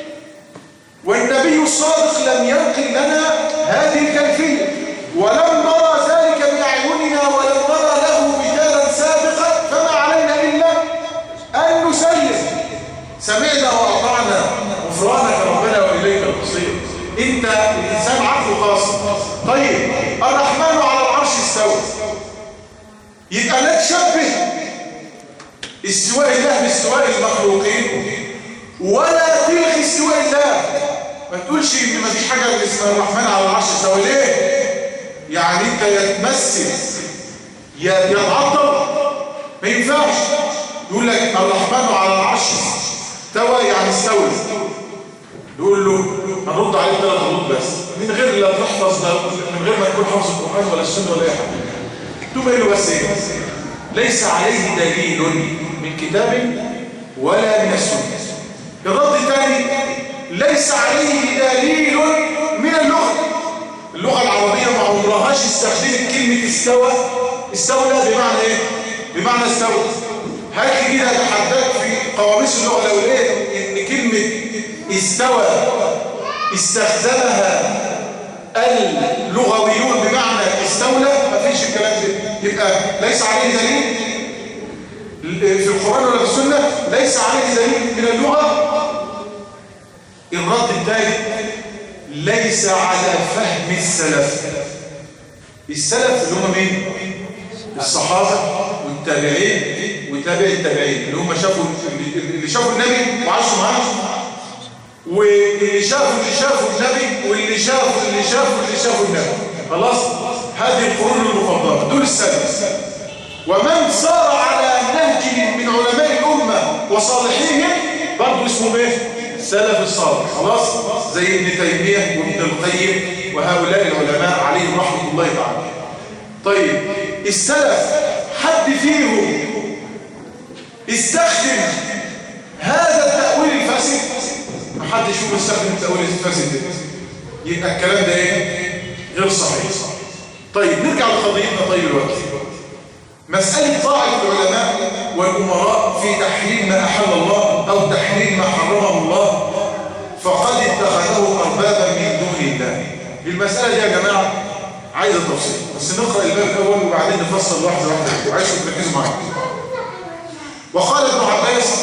والنبي الصادق لم ينقل لنا هذه الكيفية ولم نرى ذلك بأعيننا ولم نرى له مثالا سابقا، فما علينا إلا أن نسلم. سمعنا وأطعنا غفرانك ربنا وإليك المصير. انت الانسان عقله خاص. طيب الرحمن على العرش استوى، يبقى لا تشبه استواء الله باستواء المخلوقين ولا تلغي استواء الله. ما تقولش ان ما فيش حاجه اسمها الرحمن على العرش استوى. ليه؟ يعني انت يا تمثل يا تعطل، ما ينفعش. يقول لك الرحمن على العرش استوى يعني استوى، يقول له هنرد عليه 3 ردود بس من غير لا تحفظ، من غير ما تكون حافظ القرآن ولا السنة ولا اي حاجة. تقول له بس ايه؟ ليس عليه دليل من كتاب ولا من السنة. الرد الثاني ليس عليه دليل من اللغة العربية ما عمرهاش استخدمت كلمة استوى. استولى بمعنى ايه؟ بمعنى استوى. هات لي كده اتحداك في قواميس اللغة لو لقيت ان كلمة استوى استخدمها اللغويون بمعنى استولى، مفيش الكلام ده. يبقى ليس عليه دليل في القرآن ولا في السنة، ليس عليه دليل من اللغة. الرد الثالث ليس على فهم السلف. السلف اللي هم مين؟ الصحابة التابعين وتابع التابعين اللي هم شافوا اللي شافوا النبي وعاشوا معاه، واللي شافوا النبي، واللي شافوا النبي. خلاص، هذه القرون المفضلة، دول السلف. ومن صار على نهج من علماء الأمة وصالحيهم برضه اسمه ايه؟ السلف الصالح. خلاص، زي ابن تيمية وابن القيم وهؤلاء العلماء عليهم رحمة الله تعالى. طيب، السلف حد فيهم استخدم هذا التأويل الفاسد؟ محدش فيهم استخدم التأويل الفاسد ده، يبقى الكلام ده ايه؟ غير صحيح. طيب، نرجع لقضيتنا. طيب، الوقت مسألة طاعة العلماء والأمراء في تحريم ما أحل الله أو تحريم ما حرمه الله فقد اتخذه أربابا من دون الله. المسألة دي يا جماعة عايزة تفصيل، بس نقرأ الباب الأول وبعدين نفصل واحدة واحدة، وعايزكم تركزوا معايا. وقال ابن عباس: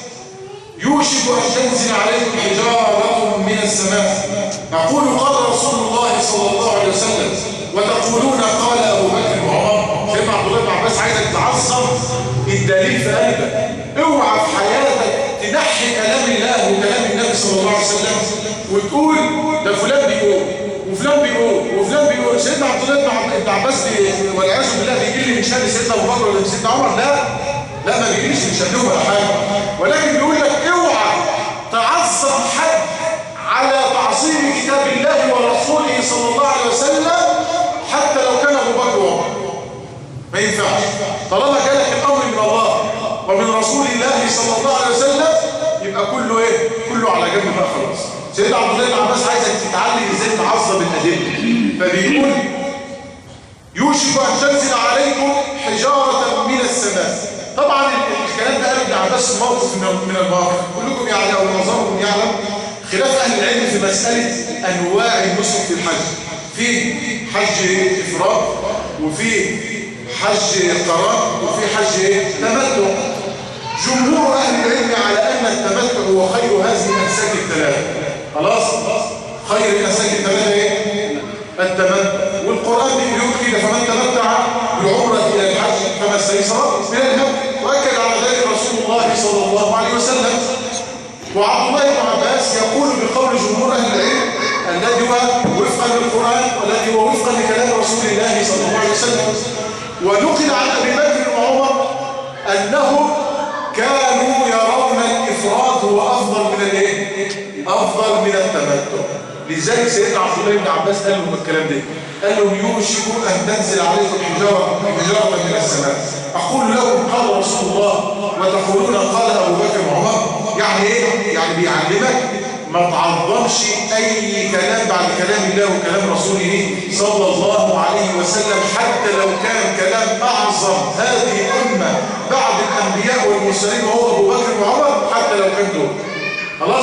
يوشك أن تنزل عليكم حجارة من السماء أقول قال رسول الله صلى الله عليه وسلم وتقولون قال أبو بكر وعمر. سيدنا عبد الله بن عباس عايزك تعظم الدليل في قلبك. اوعى في حياتك تنحي كلام الله وكلام النبي صلى الله عليه وسلم وتقول ده فلان بيقول وفلان بيقول وفلان بيقول. سيدنا عبد الله بن عباس والعياذ بالله بيجي لي من شأن سيدنا أبو بكر ولا سيدنا عمر؟ لا، ما بيجيش من شأنهم ولا حاجة، ولكن بيقول لك اوعى تعظم حد على تعظيم كتاب الله ورسوله صلى الله عليه وسلم حتى لو كان أبو بكر وعمر. ما ينفعش طالما جالك الأمر من الله ومن رسول الله صلى الله عليه وسلم، يبقى كله ايه؟ كله على جنب بقى خلاص. سيدنا عبد الله بن عباس عايزك تتعلم ازاي تعظم الأدلة، فبيقول: يوشك أن تنزل عليكم حجارة من السماء. طبعا الكلام ده قال ابن عباس موقف من المواقف، كلكم يعني او معظمكم يعلم خلاف اهل العلم في مساله انواع النسك في الحج. في حج افراد، وفي حج قران، وفي حج تمتع. جمهور اهل العلم على ان التمتع هو خير هذه الانساك الثلاثه. خلاص، خير الانساك الثلاثه ايه؟ التمتع. والقران بيقول كده: فمن تمتع بالعمره الى الحج فما استيسر من الهدي. واكد على ذلك رسول الله صلى الله عليه وسلم. وعبد الله بن عباس يقول بقول جمهور اهل العلم الذي هو وفقا للقران والذي هو وفقا لكلام رسول الله صلى الله عليه وسلم. ونقل عن ابي بكر وعمر انهم كانوا يرون الافراد هو افضل من الايه؟ افضل من التمتع. لذلك سيدنا عبد الله بن عباس قال لهم الكلام ده، قال لهم: يوشك ان تنزل عليكم حجاره من السماء اقول لكم قال رسول الله وتقولون قال ابو بكر وعمر. يعني ايه؟ يعني بيعلمك ما تعظمش اي كلام بعد كلام الله وكلام رسوله صلى الله عليه وسلم، حتى لو كان كلام اعظم هذه الامه بعد الانبياء والمرسلين وهو ابو بكر وعمر، حتى لو كان دول. خلاص.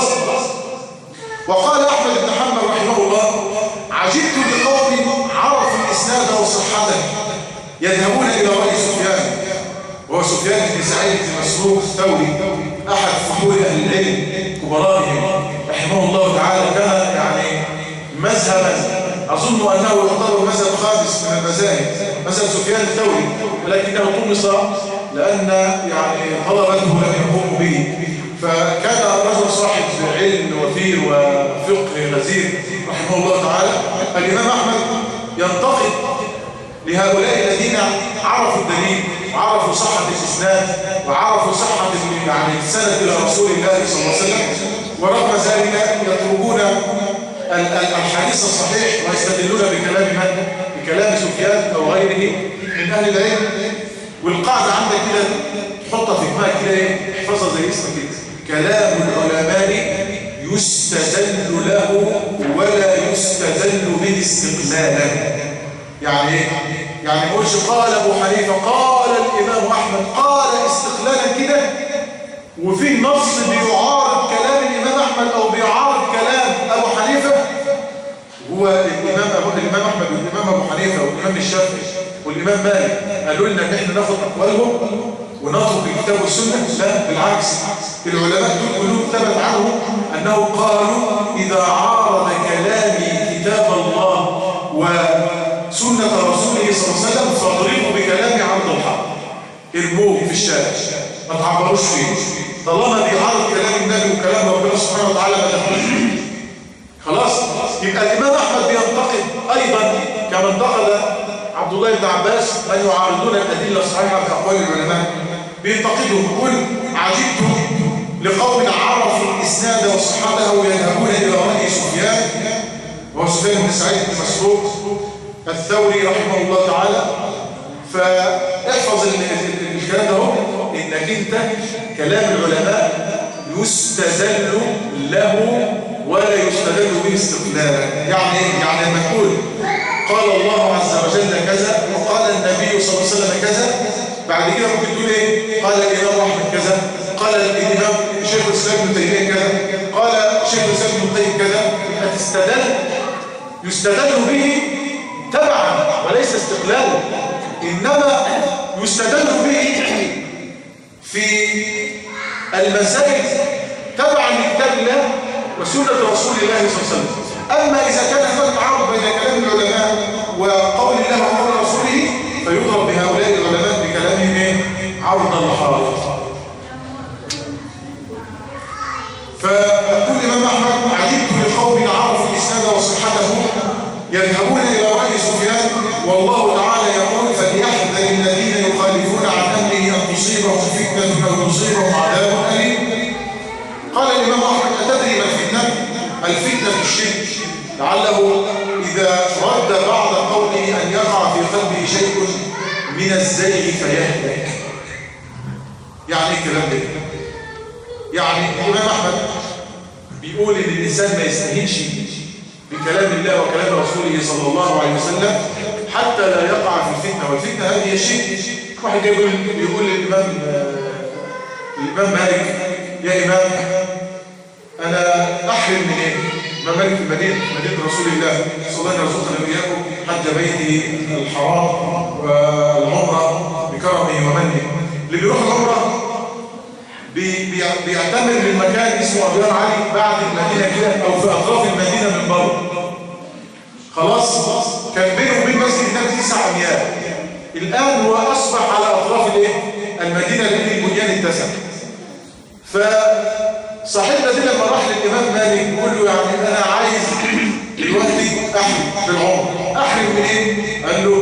وقال احمد بن حنبل رحمه الله: عجبت لقوم عرفوا الاسناد وصحته يذهبون الى راي سفيان، وهو سفيان بن سعيد بن مسروق الثوري احد فحول اهل العلم كبرائهم رحمه الله تعالى. كان يعني مذهبا اظن انه يعتبر مذهب خامس من المذاهب، مذهب سفيان الثوري، ولكنه طمس لان يعني طلبته لم يقوموا به. فكان رجل صاحب علم وثير وفقه غزير رحمه الله تعالى. الإمام أحمد ينتقد لهؤلاء الذين عرفوا الدليل وعرفوا صحة الإسناد وعرفوا صحة يعني السند إلى رسول الله صلى الله عليه وسلم، ورغم ذلك يتركون الحديث الصحيح ويستدلون بكلام من؟ بكلام سفيان أو غيره من أهل العلم. والقاعدة عندك كده تحطها في دماغك كده ايه؟ احفظها زي اسمك كده: كلام العلماء يستدل له ولا يستدل به استقلالا. يعني ايه؟ يعني ما يقولش قال ابو حنيفه قال الامام احمد قال استقلالا كده وفي نص بيعارض كلام الامام احمد او بيعارض كلام ابو حنيفه. هو الامام احمد والامام ابو حنيفه والامام الشافعي والامام مالك قالوا لنا ان احنا ناخد اقوالهم ونترك الكتاب والسنه؟ لا، بالعكس. العلماء دول كلهم ثبت عنهم انه قالوا: اذا عارض كلامي كتاب الله وسنه رسوله صلى الله عليه وسلم فاضربوا بكلامي عرض الحق. ارموه في الشارع، ما تعبروش فيه، طالما بيعرض كلام النبي وكلام ربنا سبحانه وتعالى ما تدخلوش فيه. خلاص؟ يبقى الإمام أحمد بينتقد أيضا كما انتقد عبد الله بن عباس من يعارضون الأدلة الصحيحة بأقوال العلماء، بينتقدهم يقول: عجبت لقوم عرفوا الإسناد وصحته ويذهبون إلى رأي سفيان، وهو سفيان بن سعيد بن مسروق الثوري رحمه الله تعالى. فاحفظ الكلام ده هو، إنك أنت كلام العلماء يستدل له ولا يستدل به استقلالا. يعني ايه؟ يعني لما تقول قال الله عز وجل كذا وقال النبي صلى الله عليه وسلم كذا، بعد كده ممكن تقول ايه؟ قال الامام احمد كذا، قال الامام شيخ الاسلام ابن تيميه كذا، قال شيخ الاسلام ابن القيم كذا. يستدل به تبعا وليس استقلالا، انما يستدل به في المسائل تبعا لكتاب الله وسنة رسول الله صلى الله عليه وسلم. أما إذا كان هناك تعارض بين كلام العلماء وقول الله وقول رسوله فيضرب بهؤلاء العلماء بكلامهم عرضا وحارضا. فأقول الإمام أحمد: عجبت لقوم عرفوا الإسناد وصحته يذهبون إلى رأي سفيان والله تعالى يقول: فليحذر الذين يخالفون عن أمره أن تصيبهم فتنة أو يصيبهم عذاب أليم. قال الإمام أحمد: أتدري ما الفتنة؟ الفتنة الشرك، لعله إذا رد بعض قوله أن يقع في قلبه شيء من الزيغ فيهلك. يعني ايه الكلام ده؟ يعني الإمام أحمد بيقول إن الإنسان ما يستهينش بكلام الله وكلام رسوله صلى الله عليه وسلم حتى لا يقع في الفتنة، والفتنة هذه الشرك. واحد يقول للإمام مالك: يا إمام أنا أحرم من إيه؟ إمام مالك في مدينة رسول الله صلى الله عليه وسلم وإياكم حج بيته الحرام والعمرة بكرمه ومنه. اللي بيروح العمرة بيعتمر من مكان اسمه أبيار علي بعد المدينة كده أو في أطراف المدينة من بره. خلاص؟ كان بينه وبين مسجد النبي 9 أميال. الآن هو أصبح على أطراف المدينة اللي البنيان اتسع. فصاحبنا دي لما راح للإمام مالك بيقول له: يعني أنا عايز دلوقتي أحرم بالعمر. أحرم من إيه؟ قال له: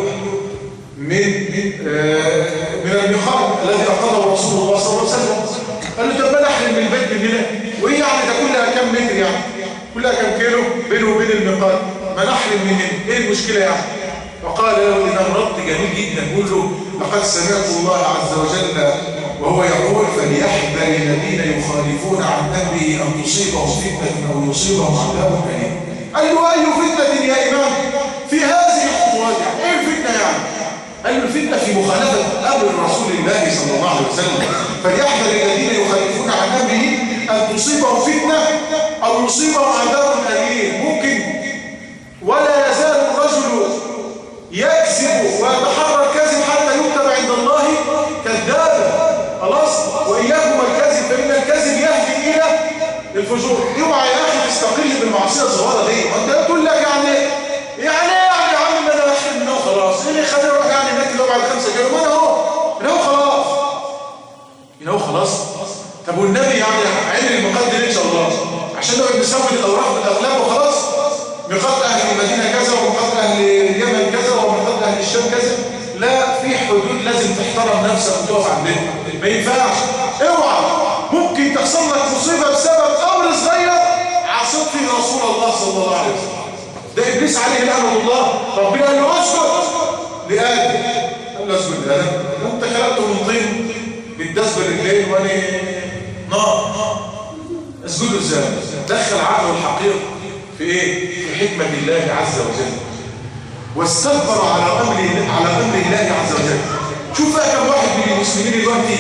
من الميقات الذي أقره رسول الله صلى الله عليه وسلم. قال له: طب أنا أحرم من البيت من هنا، وإيه يعني ده كلها كم متر؟ يعني كلها كم كيلو بينه وبين الميقات؟ ما نحرم من هنا، إيه المشكلة يعني؟ فقال له الإمام رد جميل جدا، يقول له: لقد سمعت الله عز وجل وهو يقول: فليحذر الذين يخالفون عن أمره أن تصيبهم فتنة أو يصيبهم عذاب أليم. قال له: أي فتنة يا إمام في هذه الخطوات؟ يعني إيه الفتنة يعني؟ قال له: الفتنة في مخالفة أمر رسول الله صلى الله عليه وسلم. فليحذر الذين يخالفون عن أمره أن تصيبهم فتنة أو يصيبهم عذاب أليم. ممكن ولا يزال الرجل يكذب ويتحرى الكذب حتى يكتب عند الله كذابا. خلاص؟ وإياكم الكذب فإن الكذب يهدي إلى الفجور. اوعى يا أخي تستقل بالمعصية الصغيرة دي. وأنت تقول لك يعني يا عم أنا أحرم منه خلاص. إيه اللي خليني أروح يعني هناك اللي هو بعد 5 كيلو؟ ما أنا هو خلاص. خلاص. طب والنبي يعني عمل المقدر إن شاء الله عشان نقعد نسوي الأوراق بالأغلاب وخلاص؟ ميقات أهل المدينة كذا وميقات أهل اليمن كذا وميقات أهل الشام كذا. لا، في حدود لازم تحترم نفسك وتقف عندها. ما ينفعش. اوعى ممكن تحصل لك مصيبة بسبب أمر صغير عصيت فيه رسول الله صلى الله عليه وسلم. ده إبليس عليه لعنة الله. ربنا قال له: اسكت لآدم. قال له: اسكت لآدم؟ أنت خلقته من طين بالدس بالرجلين وأنا نار. اسجدوا ازاي؟ دخل عقله الحقير في ايه؟ في حكمة الله عز وجل، واستكبر على امر الله عز وجل. شوف بقى كم واحد من المسلمين دلوقتي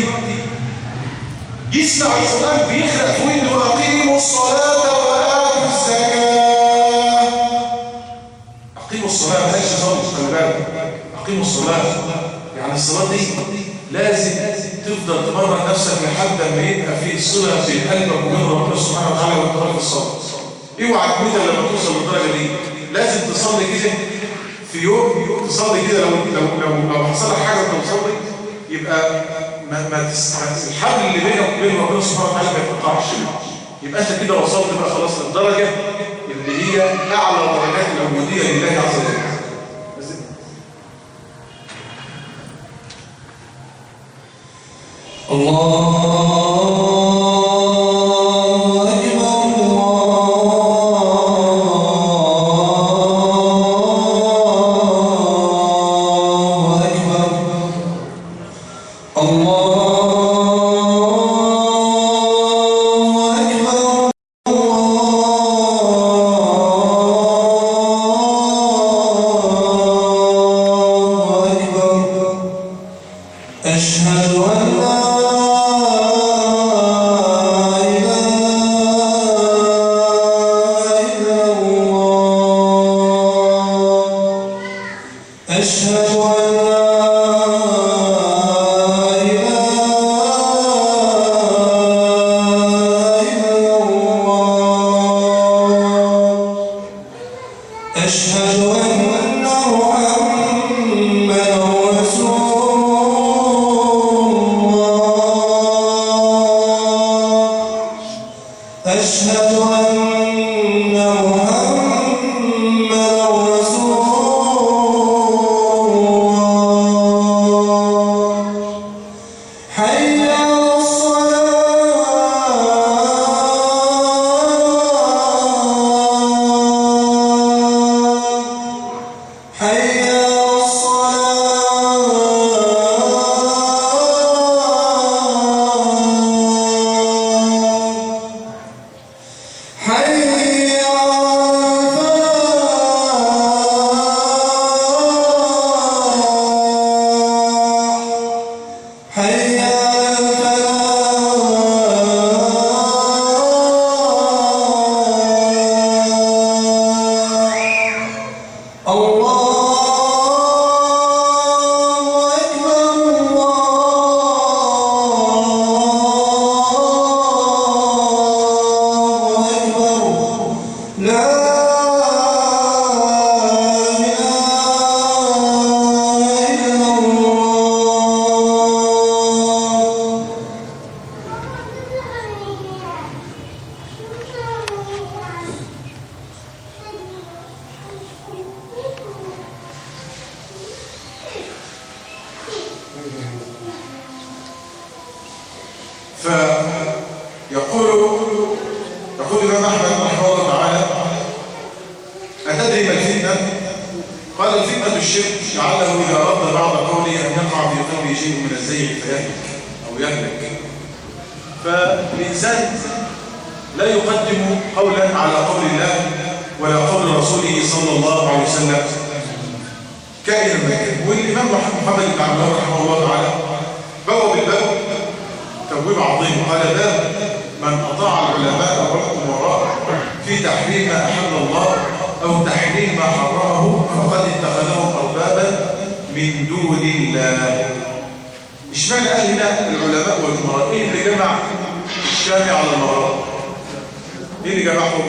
يسمع القرآن بيخلق في ودنه: أقيموا الصلاة وآتوا الزكاة. أقيموا الصلاة مالكش صلاة، خلي بالك. أقيموا الصلاة يعني الصلاة دي لازم تفضل تمرن نفسك لحد ما يبقى فيه صلة بين قلبك وبين ربنا سبحانه وتعالى وانت رايح الصلاة. اوعى تموت لما توصل للدرجة دي. لازم تصلي كده في يوم، تصلي كده لو حصل لك حاجة وانت بتصلي يبقى الحبل اللي بينك وبين ربنا سبحانه وتعالى ما يتقطعش. يبقى انت كده وصلت بقى خلاص للدرجه اللي هي اعلى درجات العبوديه لله عز وجل. يقول الإمام أحمد رحمه الله تعالى: أتدري ما الفتنة؟ قال: الفتنة الشرك، لعله إذا رد بعض قوله أن يقع في قلبه شيء من الزيغ فيهلك أو يهلك. فالإنسان لا يقدم قولا على قول الله ولا قول رسوله صلى الله عليه وسلم كائنا ما كان. والإمام محمد بن عبد الله رحمه الله تعالى بوى بالباب تبويب عظيم، قال: باب من أطاع العلماء والأمراء في تحريم ما أحل الله أو تحريم ما حرمه فقد اتخذهم أربابا من دون الله. اشمعنى قال هنا العلماء والأمراء؟ ايه اللي جمع الشامع على المرأة؟ ايه اللي جمعهم؟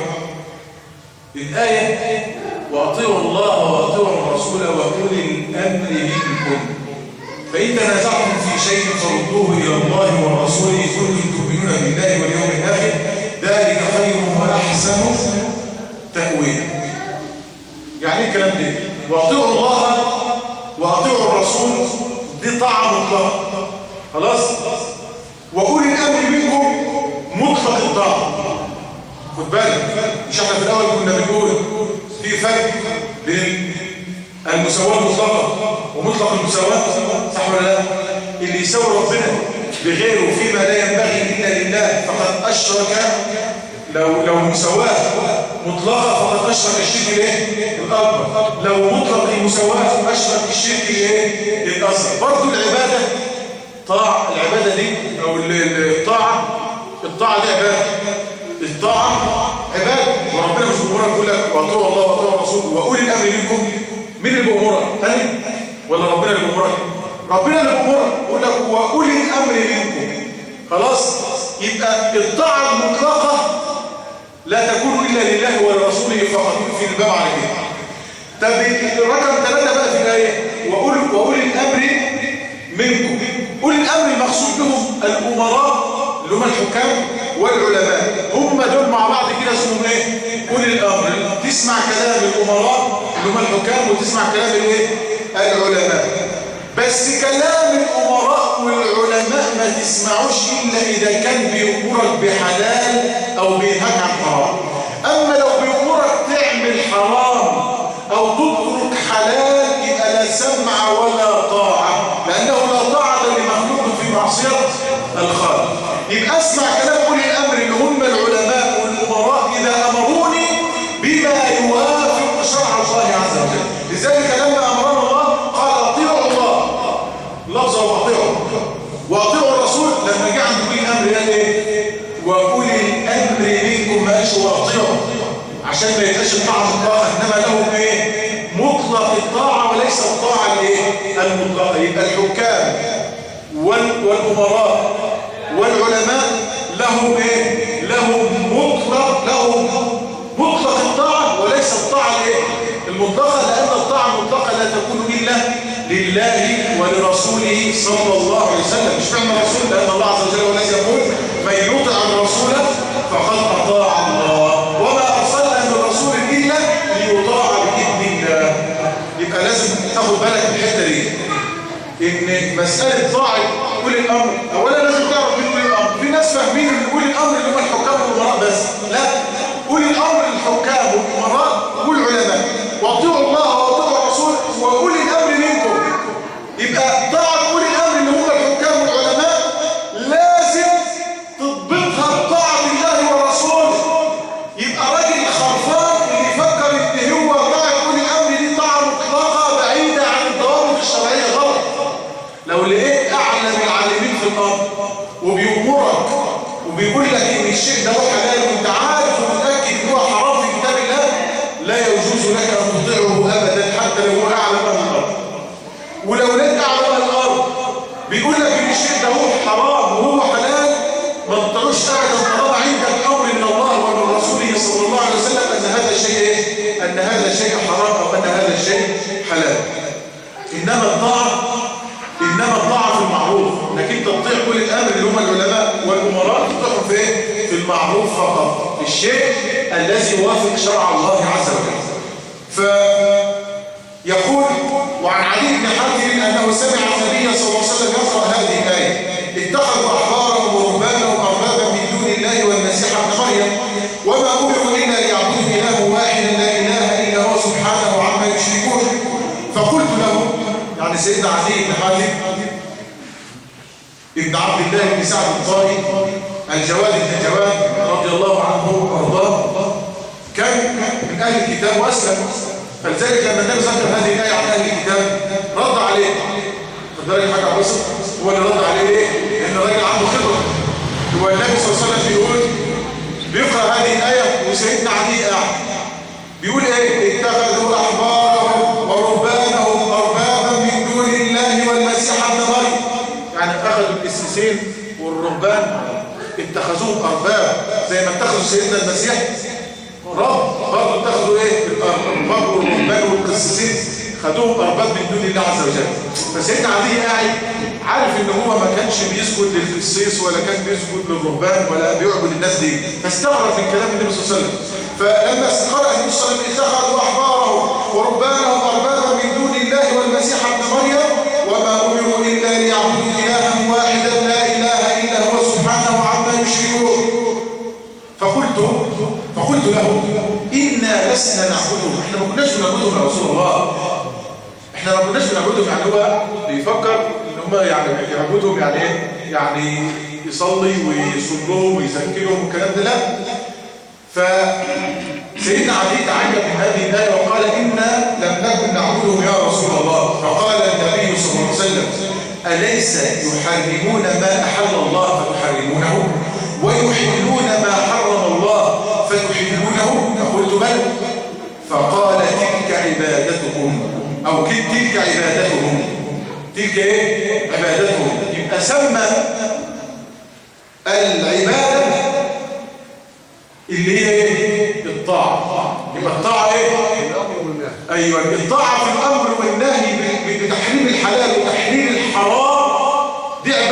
الآية: وأطيعوا الله وأطيعوا الرسول وأولي الأمر منكم فإن تنازعتم في شيء فردوه إلى الله والرسول إن كنتم تؤمنون بالله واليوم الآخر ذلك خير وأحسن تأويلا. يعني ايه الكلام ده؟ وأطيعوا الله وأطيعوا الرسول دي طاعة مطلقة، خلاص؟ وأولي الأمر منكم مطلق الطاعة. خد بالك، مش احنا في الأول كنا بنقول في فرق بين المساواة المطلقة ومطلق المساواة، صح ولا لا؟ اللي يساوي ربنا بغيره فيما لا ينبغي إلا لله فقد أشرك. لو مساواة مطلقة فقد أشرك الشرك الايه؟ الأكبر. لو مطلق المساواة أشرك الشرك الايه؟ الأصغر. برضه العبادة طاعة، العبادة دي أو الطاعة دي عبادة. الطاعة عبادة، وربنا مش بأمورك يقول لك وأطيعوا الله وأطيعوا الرسول وأولي الأمر منكم. مين اللي بأمورك؟ أنا ولا ربنا اللي بأمورك؟ ربنا اللي بأمورك، يقول لك وأولي الأمر منكم. خلاص؟ يبقى الطاعة المطلقة لا تكون إلا لله ولرسوله فقط في الباب على كده. طب الرقم 3 بقى في الآية: وأولي الأمر منكم. أولي الأمر المقصود بهم الأمراء اللي هم الحكام والعلماء، هم دول مع بعض كده اسمهم ايه؟ أولي الأمر. تسمع كلام الأمراء اللي هم الحكام وتسمع كلام الايه؟ العلماء. بس كلام الأمراء والعلماء ما تسمعوش إلا إذا كان بيأمرك بحلال أو بينهاك عن حرام. أما لو بيأمرك تعمل حرام أو تترك حلال يبقى لا سمع ولا طاعة، لأنه لا طاعة لمخلوق في معصية الخالق. يبقى اسمع كلام أولي الأمر اللي هم العلماء والأمراء إذا أمروني بما يوافق شرع الله عز وجل. لذلك لما أمرنا الله قال أطيعوا الله، لفظه وأطيعوا الرسول. لما جاء عند أولي الأمر قال إيه؟ وأولي الأمر منكم ما قالش وأطيعوا، عشان ما يبقاش الطاعة مطلقة، إنما لهم إيه؟ مطلق الطاعة وليس الطاعة الإيه؟ المطلقة. يبقى الحكام والأمراء والعلماء لهم إيه؟ لهم مطلق الطاعة وليس الطاعة الإيه؟ المطلقة، لأن الطاعة المطلقة لا تكون إلا لله ولرسوله صلى الله عليه وسلم. مش معنى رسول، لأن الله عز وجل وليس يقول من يطع الرسول فقد أطاع الله، وما أرسلنا من رسول إلا ليطاع بإذن الله. يبقى لازم تاخد بالك من الحتة دي، إن مسألة طاعة أولي الأمر أولا لازم تعرف مين أولي الأمر. في ناس فاهمين إن أولي الأمر اللي هم الحكام والأمراء بس، لا، أولي الأمر الحكام والأمراء والعلماء. وأطيعوا الله وأطيعوا الرسول وأولي الأمر منكم. يبقى طاعة أولي الأمر اللي هم الحكام والعلماء لازم تضبطها بطاعة الله ورسوله. يبقى راجل خرفان اللي يفكر إن هو طاعة أولي الأمر دي طاعة مطلقة بعيدة عن الضوابط الشرعية غلط. لو لقيت أعلم العالمين في الأرض وبيأمرك وبيقول لك إن الشيء ده هو حلال وأنت عارف ومتأكد إن هو حرام في كتاب الله، لا يجوز لك أن تطيعه أبدا حتى لو هو أعلم أهل الأرض. ولو لقيت أعلم أهل الأرض بيقول لك إن الشيء ده هو حرام وهو حلال، ما تطيعوش أبدا طالما عندك أمر من الله ومن رسوله صلى الله عليه وسلم أن هذا الشيء إيه؟ أن هذا الشيء حرام أو أن هذا الشيء حلال. إنما الطاعة في المعروف، انك انت تطيع كل الامر اللي هم العلماء والامراء، تطيعهم في ايه؟ في المعروف فقط، الشيء الذي يوافق شرع الله عز وجل. فيقول وعن علي بن حاتم انه سمع النبي صلى الله عليه وسلم يقرأ هذه الآية: اتخذوا احبارهم ورهبانهم اربابا من دون الله والمسيح ابن مريم وما امروا الا ليعبدوا الها واحدا لا اله الا هو سبحانه عما يشركون. فقلت له، يعني سيدنا علي بن حاتم ابن عبد الله بن سعد الطائي الجواد بن جواد رضي الله عنه وارضاه، كان من اهل الكتاب واسلم. فلذلك لما النبي ذكر هذه الايه عن اهل الكتاب رد عليه. فدرجه حاجه عباسه هو اللي رد عليه ليه؟ لان الراجل عنده خبره. هو النبي صلى الله عليه وسلم بيقرا هذه الايه وسيدنا علي قاعد بيقول ايه؟ اتخذوا احبارهم ورهبانهم اربابا من دون الله والمسيح ابن مريم. يعني اخذوا القسيسين والرهبان اتخذوهم ارباب زي ما اتخذوا سيدنا المسيح رب، برضه اتخذوا ايه؟ الارباب والرهبان والقسيسين خدوهم ارباب من دون الله عز وجل. فسيدنا علي قاعد عارف ان هو ما كانش بيسجد للقسيس ولا كان بيسجد للرهبان ولا بيعبد الناس دي، فاستغرب من كلام النبي صلى الله عليه وسلم. فلما قرأ النبي صلى الله عليه وسلم اتخذوا احبارهم ورهبانهم اربابا من دون الله والمسيح ابن مريم وما امروا الا ليعبدوا الها واحدا لا اله الا هو سبحانه عما يشركون. فقلت له انا لسنا نعبدهم، احنا ما كناش بنعبدهم يا رسول الله، احنا ما كناش بنعبدهم. يعني هو بيفكر ان هم يعني يعبدهم يعني ايه؟ يعني يصلي ويصلهم ويزكيهم والكلام ده، لا. فسيدنا علي تعجب من هذه الآية وقال إنا لم نكن نعبدهم يا رسول الله. فقال النبي صلى الله عليه وسلم: أليس يحرمون ما أحل الله فتحرمونه ويحلون ما حرم الله فتحلونه؟ فقلت بل. فقال تلك عبادتهم أو تلك عبادتهم. تلك إيه؟ عبادتهم. يبقى سمى العبادة اللي هي ايه؟ الطاعة. يبقى الطاعة ايه؟ الامر والنهي. ايوه، الطاعة في الامر والنهي بتحريم الحلال وتحليل الحرام، دي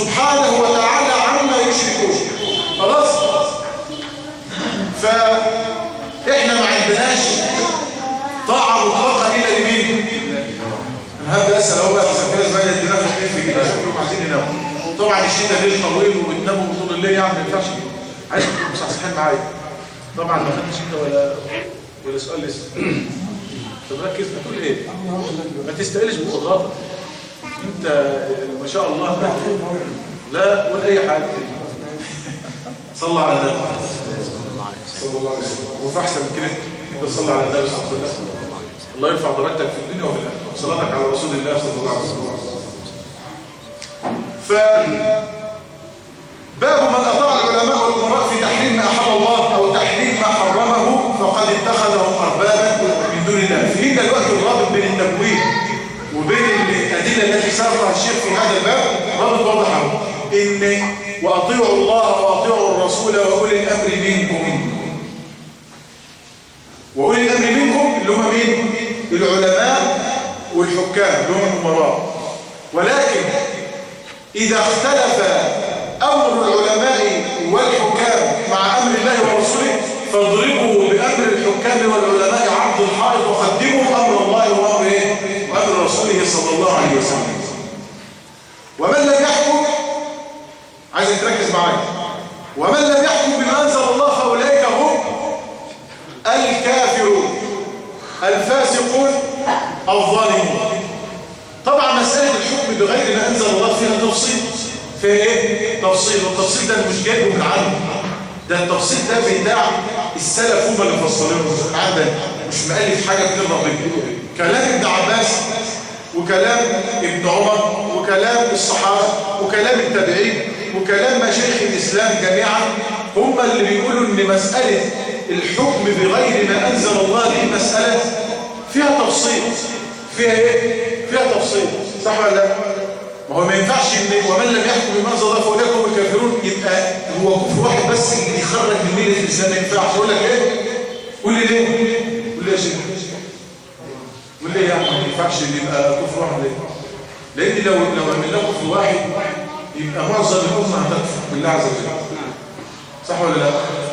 سبحانه وتعالى عما يشركون. خلاص؟ فإحنا ما عندناش طاعة مطلقة إلا لمين؟ هذا أسأل هو بقى تسكيز بقى يدينا في الحيف كده شكلهم عايزين يناموا. طبعا الشتاء ليل طويل وبتناموا طول الليل يعني ما ينفعش كده. عايز تكونوا مصحصحين معايا. طبعا ما خدتش انت ولا سؤال لسه. طب ركز بتقول ايه؟ ما تستقلش بقدراتك. انت ما شاء الله لا قول اي حاجه. صلى على النبي صلى الله عليه وسلم. وفي احسن من كده انت تصلي على النبي صلى الله عليه وسلم. الله يرفع درجتك في الدنيا وفي الاخره. صلاتك على رسول الله صلى الله عليه وسلم. باب من اطاع العلماء والامراء في تحريم ما احل الله او تحريم ما حرمه فقد اتخذهم اربابا من دون الله. في دلوقتي الرابط بين التبويب وبين الادله التي ساقها الشيخ في هذا الباب رابط واضح ان واطيعوا الله واطيعوا الرسول واولي الامر منكم. واولي الامر منكم اللي هم مين؟ العلماء والحكام اللي هم الامراء. ولكن اذا اختلف امر العلماء والحكام مع امر الله ورسوله فاضربوا بامر الحكام والعلماء عرض الحائط وقدموا امر الله وامر ايه؟ وامر رسوله صلى الله عليه وسلم. ومن لم يحكم عايز تركز معايا. ومن لم يحكم بما انزل الله فاولئك هم الكافرون الفاسقون الظالمون. طبعا مساله الحكم بغير ما انزل الله فيها تفصيل. في ايه؟ تفصيل. والتفصيل ده مش جايبه من عنده. ده التفصيل ده بتاع السلف هم اللي فصلوه عندنا. مش مؤلف حاجه كده ربنا. كلام ابن عباس وكلام ابن عمر وكلام الصحابه وكلام التابعين وكلام مشايخ الاسلام جميعا هم اللي بيقولوا ان مساله الحكم بغير ما انزل الله دي مساله فيها تفصيل. فيها ايه؟ فيها تفصيل. صح ولا لا؟ ما هو ما ينفعش ان ومن لم يحكم بما انزل الله فاولئك هم الكافرون يبقى هو كفر واحد بس اللي يخرج من مله الاسلام. ما ينفعش. اقول لك ايه؟ قول لي ليه؟ قول لي يا شيخ. قول لي يعني ما ينفعش ان يبقى كفر واحد ليه؟ لان لو عملنا كفر واحد يبقى معظم الامه هتكفر بالله عز وجل. صح ولا لا؟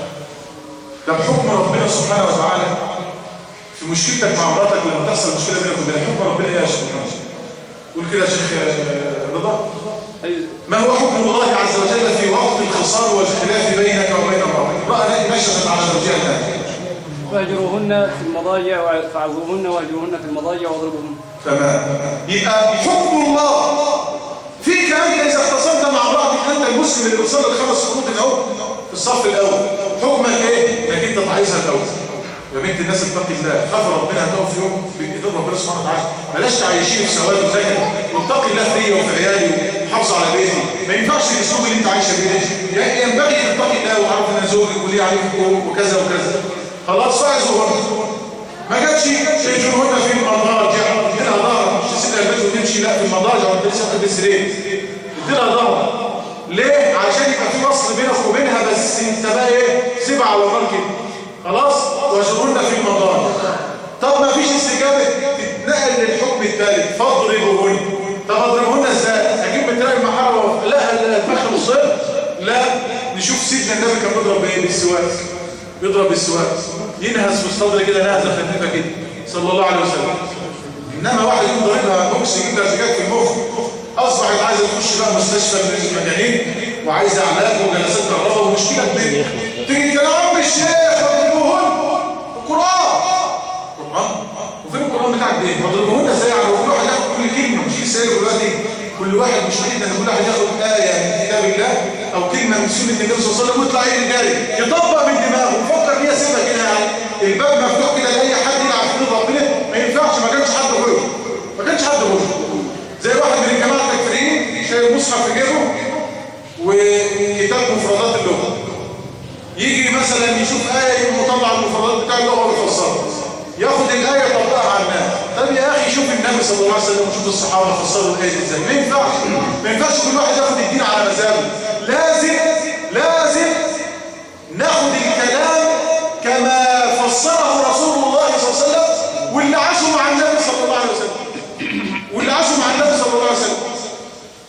طب حكم ربنا سبحانه وتعالى في مشكلتك مع مراتك لما تحصل مشكله بينك وبين حكم ربنا ايه يا شيخ؟ قول كده يا شيخ رضا. ما هو حكم الله عز وجل في وقت الخصام والخلاف بينك وبين امرأتك؟ امرأة نشفت على زوجها واهجروهن في المضاجع فاعذوهن واهجروهن في المضاجع واضربوهن. تمام. يبقى حكم الله فيك انت اذا اختصمت مع امرأتك انت المسلم اللي بيصلي الخمس شروط اهو في الصف الاول. حكمك ايه؟ انك انت تعيشها الاول. يا بنت الناس اتقي الله، خاف ربنا هتقف في يوم باذن ربنا سبحانه وتعالى. بلاش تعيشيني في سواد وزكاه واتقي الله فيا وفي عيالي وحافظ على بيتي. ما ينفعش الاسلوب اللي انت عايشه بيه ده. يعني ينبغي تتقي الله وعارف ان زوجك وليه عليك وكذا وكذا. خلاص فاعزوهن. ما جاتش تجرهن في المضاجع اديلها ظهر. مش تسيبها البيت وتمشي لا في المضاجع وانت لسه في السرير. اديلها ظهر. ليه؟ عشان يبقى في وصل بينك وبينها بس انت بقى ايه؟ سيبها على النار كده. خلاص واجرهن في المضاجع. طب ما فيش استجابه تتنقل للحكم الثالث فاضربوهن. طب اضربوهن ازاي؟ اجيب متراجع محاره لا دماغها مصر. لا نشوف سيدنا النبي كان بيضرب بايه؟ بالسواك. بيضرب بالسواك ينهز في الصدر كده نهزه خفيفه كده صلى الله عليه وسلم. انما واحد يقوم ضاربها بوكس يجيب لها زجاج في المخ اصبحت عايزه تخش بقى مستشفى المجانين وعايزه علاج وجلسات كهرباء ومشكله كبيره. تيجي يا عم الشيخ اضربوهن القران. وفين القران بتاعك ده؟ اضربوهن ازاي؟ يعني كل واحد ياخد كل كلمه مش لسه دلوقتي كل واحد مش محتاج ان كل واحد ياخد ايه من كتاب الله او كلمه من سنه النبي صلى الله عليه وسلم ويطلع ايه جاري يطبق من دماغه ويفكر فيها سيبها كده. يعني الباب مفتوح كده لاي حد يلعب في دين ربنا ما ينفعش. ما كانش حد غيره. ما كانش حد غيره. زي واحد من الجماعه التكفيريين شايل مصحف في جيبه وكتاب مفردات اللغه. يجي مثلا يشوف ايه مطلع المفردات بتاع اللغه ويفسرها. ياخد الايه يطبقها على الناس. طب يا اخي شوف النبي صلى الله عليه وسلم وشوف الصحابه فسروا الايه ازاي. ما ينفعش. ما ينفعش كل واحد ياخد الدين على مزاجه. لازم ناخد الكلام كما فسره رسول الله صلى الله عليه وسلم واللي عاشوا مع النبي صلى الله عليه وسلم. واللي عاشوا مع النبي صلى الله عليه وسلم.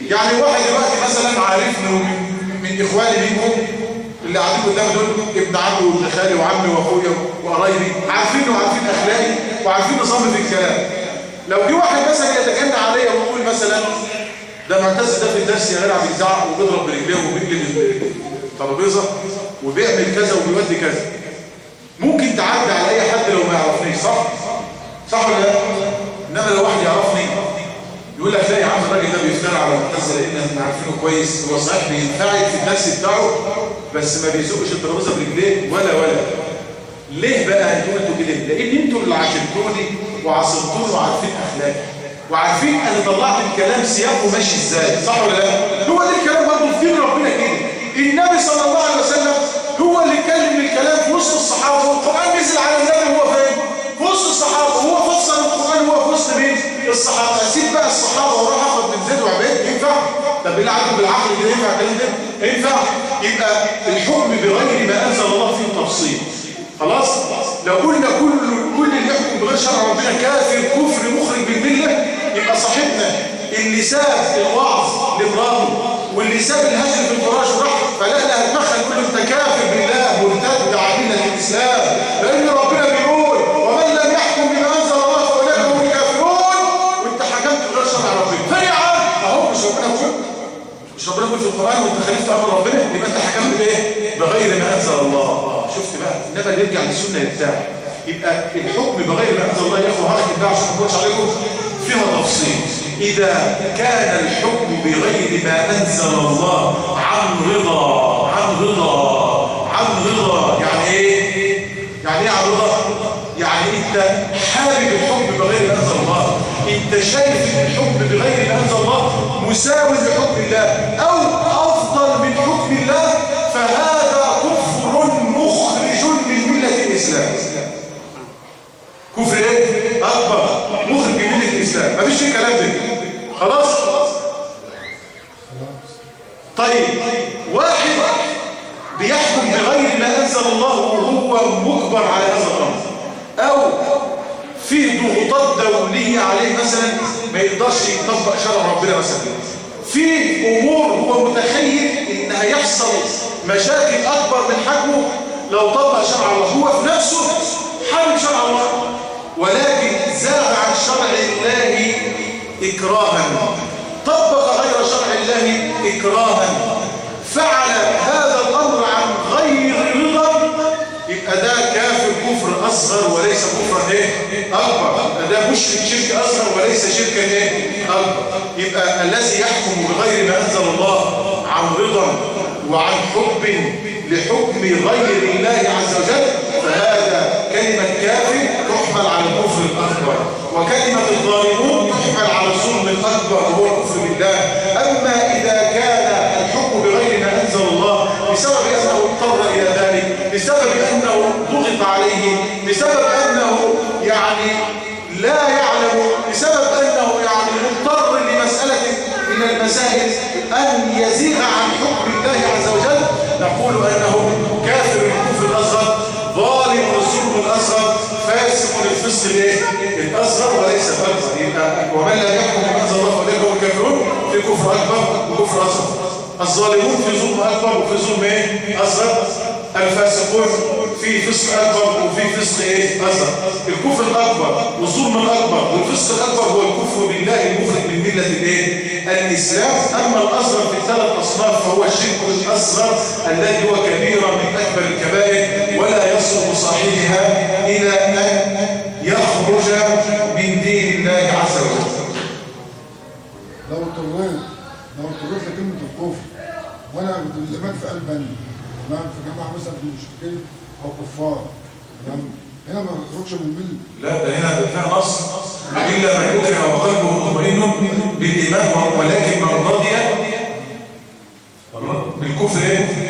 يعني واحد دلوقتي مثلا عارفني من اخواني منهم اللي قاعدين قدامي دول، ابن عمي وابن خالي وعمي واخويا وقرايبي، عارفينه وعارفين اخلاقي وعارفين نظامي في الكلام. لو جه واحد مثلا يتجنى عليا ويقول مثلا ده معتز ده في الدرس يا جدع بيزعق وبيضرب برجليه وبيقلب الترابيزه وبيعمل كذا وبيودي كذا، ممكن تعدي على اي حد لو ما يعرفنيش، صح ولا لا؟ انما لو واحد يعرفني يقول لك لا يا عم الراجل ده بيفترى على معتز لان احنا عارفينه كويس، هو صحيح بينفعل في الدرس بتاعه بس ما بيزقش الترابيزه برجليه ولا ليه بقى انتوا قلتوا كده؟ لان انتوا اللي عاشرتوني وعاصرتوني وعارفين اخلاقي وعارفين انا طلعت الكلام سياقه ماشي ازاي، صح ولا لا؟ هو ده الكلام برضه في دين ربنا كده. النبي صلى الله عليه وسلم هو اللي اتكلم الكلام في وسط الصحابه، والقران نزل على النبي هو فين؟ في وسط الصحابه، هو فسر القران هو في وسط مين؟ الصحابه. اسيب بقى الصحابه واروح اخد من زيد وعبيد؟ ينفع؟ طب بالله عليكم بالعقل كده ينفع الكلام ده؟ ينفع؟ يبقى الحكم بغير ما انزل الله فيه تفصيل. خلاص؟ لو قلنا كل اللي يحكم بغير شرع ربنا كافر كفر مخرج بالمله، يبقى صاحبنا اللي ساب الوعظ لمراته واللي ساب الهجر في الفراش وراح فلا هتدخل كله انت كافر بالله مرتد عن مله الاسلام، لان ربنا بيقول ومن لم يحكم بما انزل الله فاولئك هم الكافرون، وانت حكمت بغير شرع ربنا. فيا عم اهو مش ربنا بيقول، مش ربنا بيقول في القران وانت خالفت امر ربنا، يبقى انت حكمت بايه؟ بغير ما انزل الله. شفت بقى؟ انما نرجع للسنه بتاعه. يبقى الحكم بغير ما انزل الله يا اخو هركب بقى عشان ما اقولش عليكم فيها تفصيل. إذا كان الحكم بغير ما أنزل الله عن رضا يعني إيه؟ يعني إيه عن رضا؟ يعني أنت حابب الحكم بغير ما أنزل الله، أنت شايف أن الحكم بغير ما أنزل الله مساوي لحكم الله أو أفضل من حكم الله، فهذا كفر مخرج من ملة الإسلام. كفر إيه؟ أكبر مخرج من ملة الإسلام، مفيش فيه كلام ده. خلاص؟ طيب واحد بيحكم بغير ما أنزل الله وهو مجبر على هذا الأمر، أو في ضغوطات دولية عليه مثلا ما يقدرش يطبق شرع ربنا مثلا، في أمور هو متخيل إن هيحصل مشاكل أكبر من حجمه لو طبق شرع الله، هو في نفسه حارب شرع الله ولكن زاغ عن شرع الله إكراها، طبق غير شرع الله إكراها، فعل هذا الأمر عن غير رضا، يبقى ده كافر كفر أصغر وليس كفرا إيه؟ أكبر، ده مشرك شرك أصغر وليس شركا إيه؟ أكبر. يبقى الذي يحكم بغير ما أنزل الله عن رضا وعن حب لحكم غير الله عز وجل، فهذا كلمة كافر تحمل على الكفر الأكبر، وكلمة الظالمون تحمل على الظلم الأكبر وهو الكفر بالله. أما إذا كان الحكم بغير ما أنزل الله بسبب أنه اضطر إلى ذلك، بسبب أنه ضغط عليه، بسبب أنه يعني لا يعلم، بسبب أنه يعني مضطر لمسألة من المسائل أن يزيغ عن حكم الله عز وجل، نقول أنه كافر الكفر الأصغر، ظالم الظلم الأصغر، فاسق الفسق الأصغر وليس الأكبر. ومن لا يحكم بما أنزل الله فأولئك هم الكافرون، في كفر أكبر وكفر أصغر. الظالمون في ظلم أكبر وفي ظلم أصغر، الفاسقون في فسق أكبر وفي فسق أصغر. الكفر الأكبر والظلم الأكبر والفسق الأكبر هو الكفر بالله المخرج من ملة الإسلام. أما الأصغر في الثلاث أصناف فهو الشرك الأصغر الذي هو كبيرة من أكبر الكبائر ولا يصل صاحبها إلى أن يخرج من دين الله عز وجل. لو اضطريت لكلمة الكفر وانا بالإيمان في قلبي تمام، في جماعة مثلا في المشركين او كفار تمام، هنا ما يخرجش من المله. لا ده هنا فيها نص الا من اكره وقلبه مطمئن بالايمان ولكن من رضي بالكفر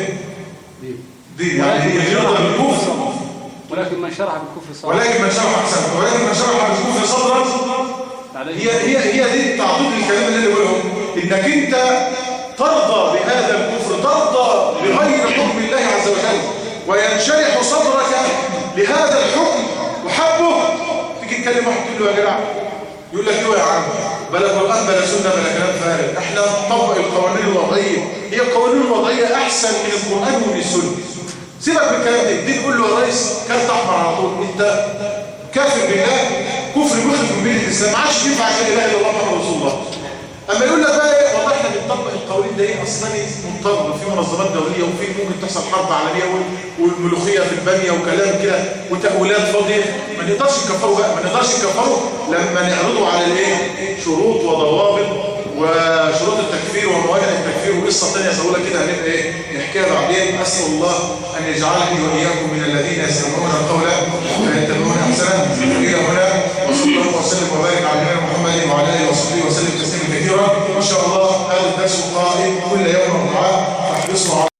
دي يعني يرضى بالكفر، ولكن من شرح بالكفر صدرا، ولكن من شرح بالكفر صدرا. هي دي تعطيل الكلام اللي انا بقوله، انك انت ترضى بهذا الكفر، ترضى بغير حكم الله عز وجل وينشرح صدرك لهذا الحكم وحبه. تيجي تكلم واحد تقول له يا جدع، يقول لك ايه يا عم؟ بلا قرآن بلا سنة بلا كلام فارغ. احنا نطبق القوانين الوضعية. هي القوانين الوضعية أحسن من القرآن ومن السنة. سيبك من الكلام ده. دي تقول له يا ريس كارت أحمر على طول. أنت كافر بالله كفر مخرج من بين الإسلام. ما عادش ينفع لا إله إلا الله محمد رسول الله. أما يقول لك بقى والله احنا بنطبق القوانين دي أصلا مرتبطة في منظمات دولية وفي ممكن تحصل حرب عالمية والملوخية في البنية وكلام كده وتأويلات فاضية. ما نقدرش نكفروا بقى. ما نقدرش نكفروا لما نعرضوا على الايه؟ شروط وضوابط وشروط التكفير وموانع التكفير وقصة ثانية سأقولها كده هنبقى ايه؟ نحكيها بعدين. أسأل الله أن يجعلني وإياكم من الذين يستمعون القول فيتبعون أحسنه. إلى هنا وصلى الله وسلم وبارك على نبينا محمد وعلى آله وصحبه وسلم تسليما كثيرا. ما شاء الله هذا الدرس القائم كل يوم أربعاء. تحرصوا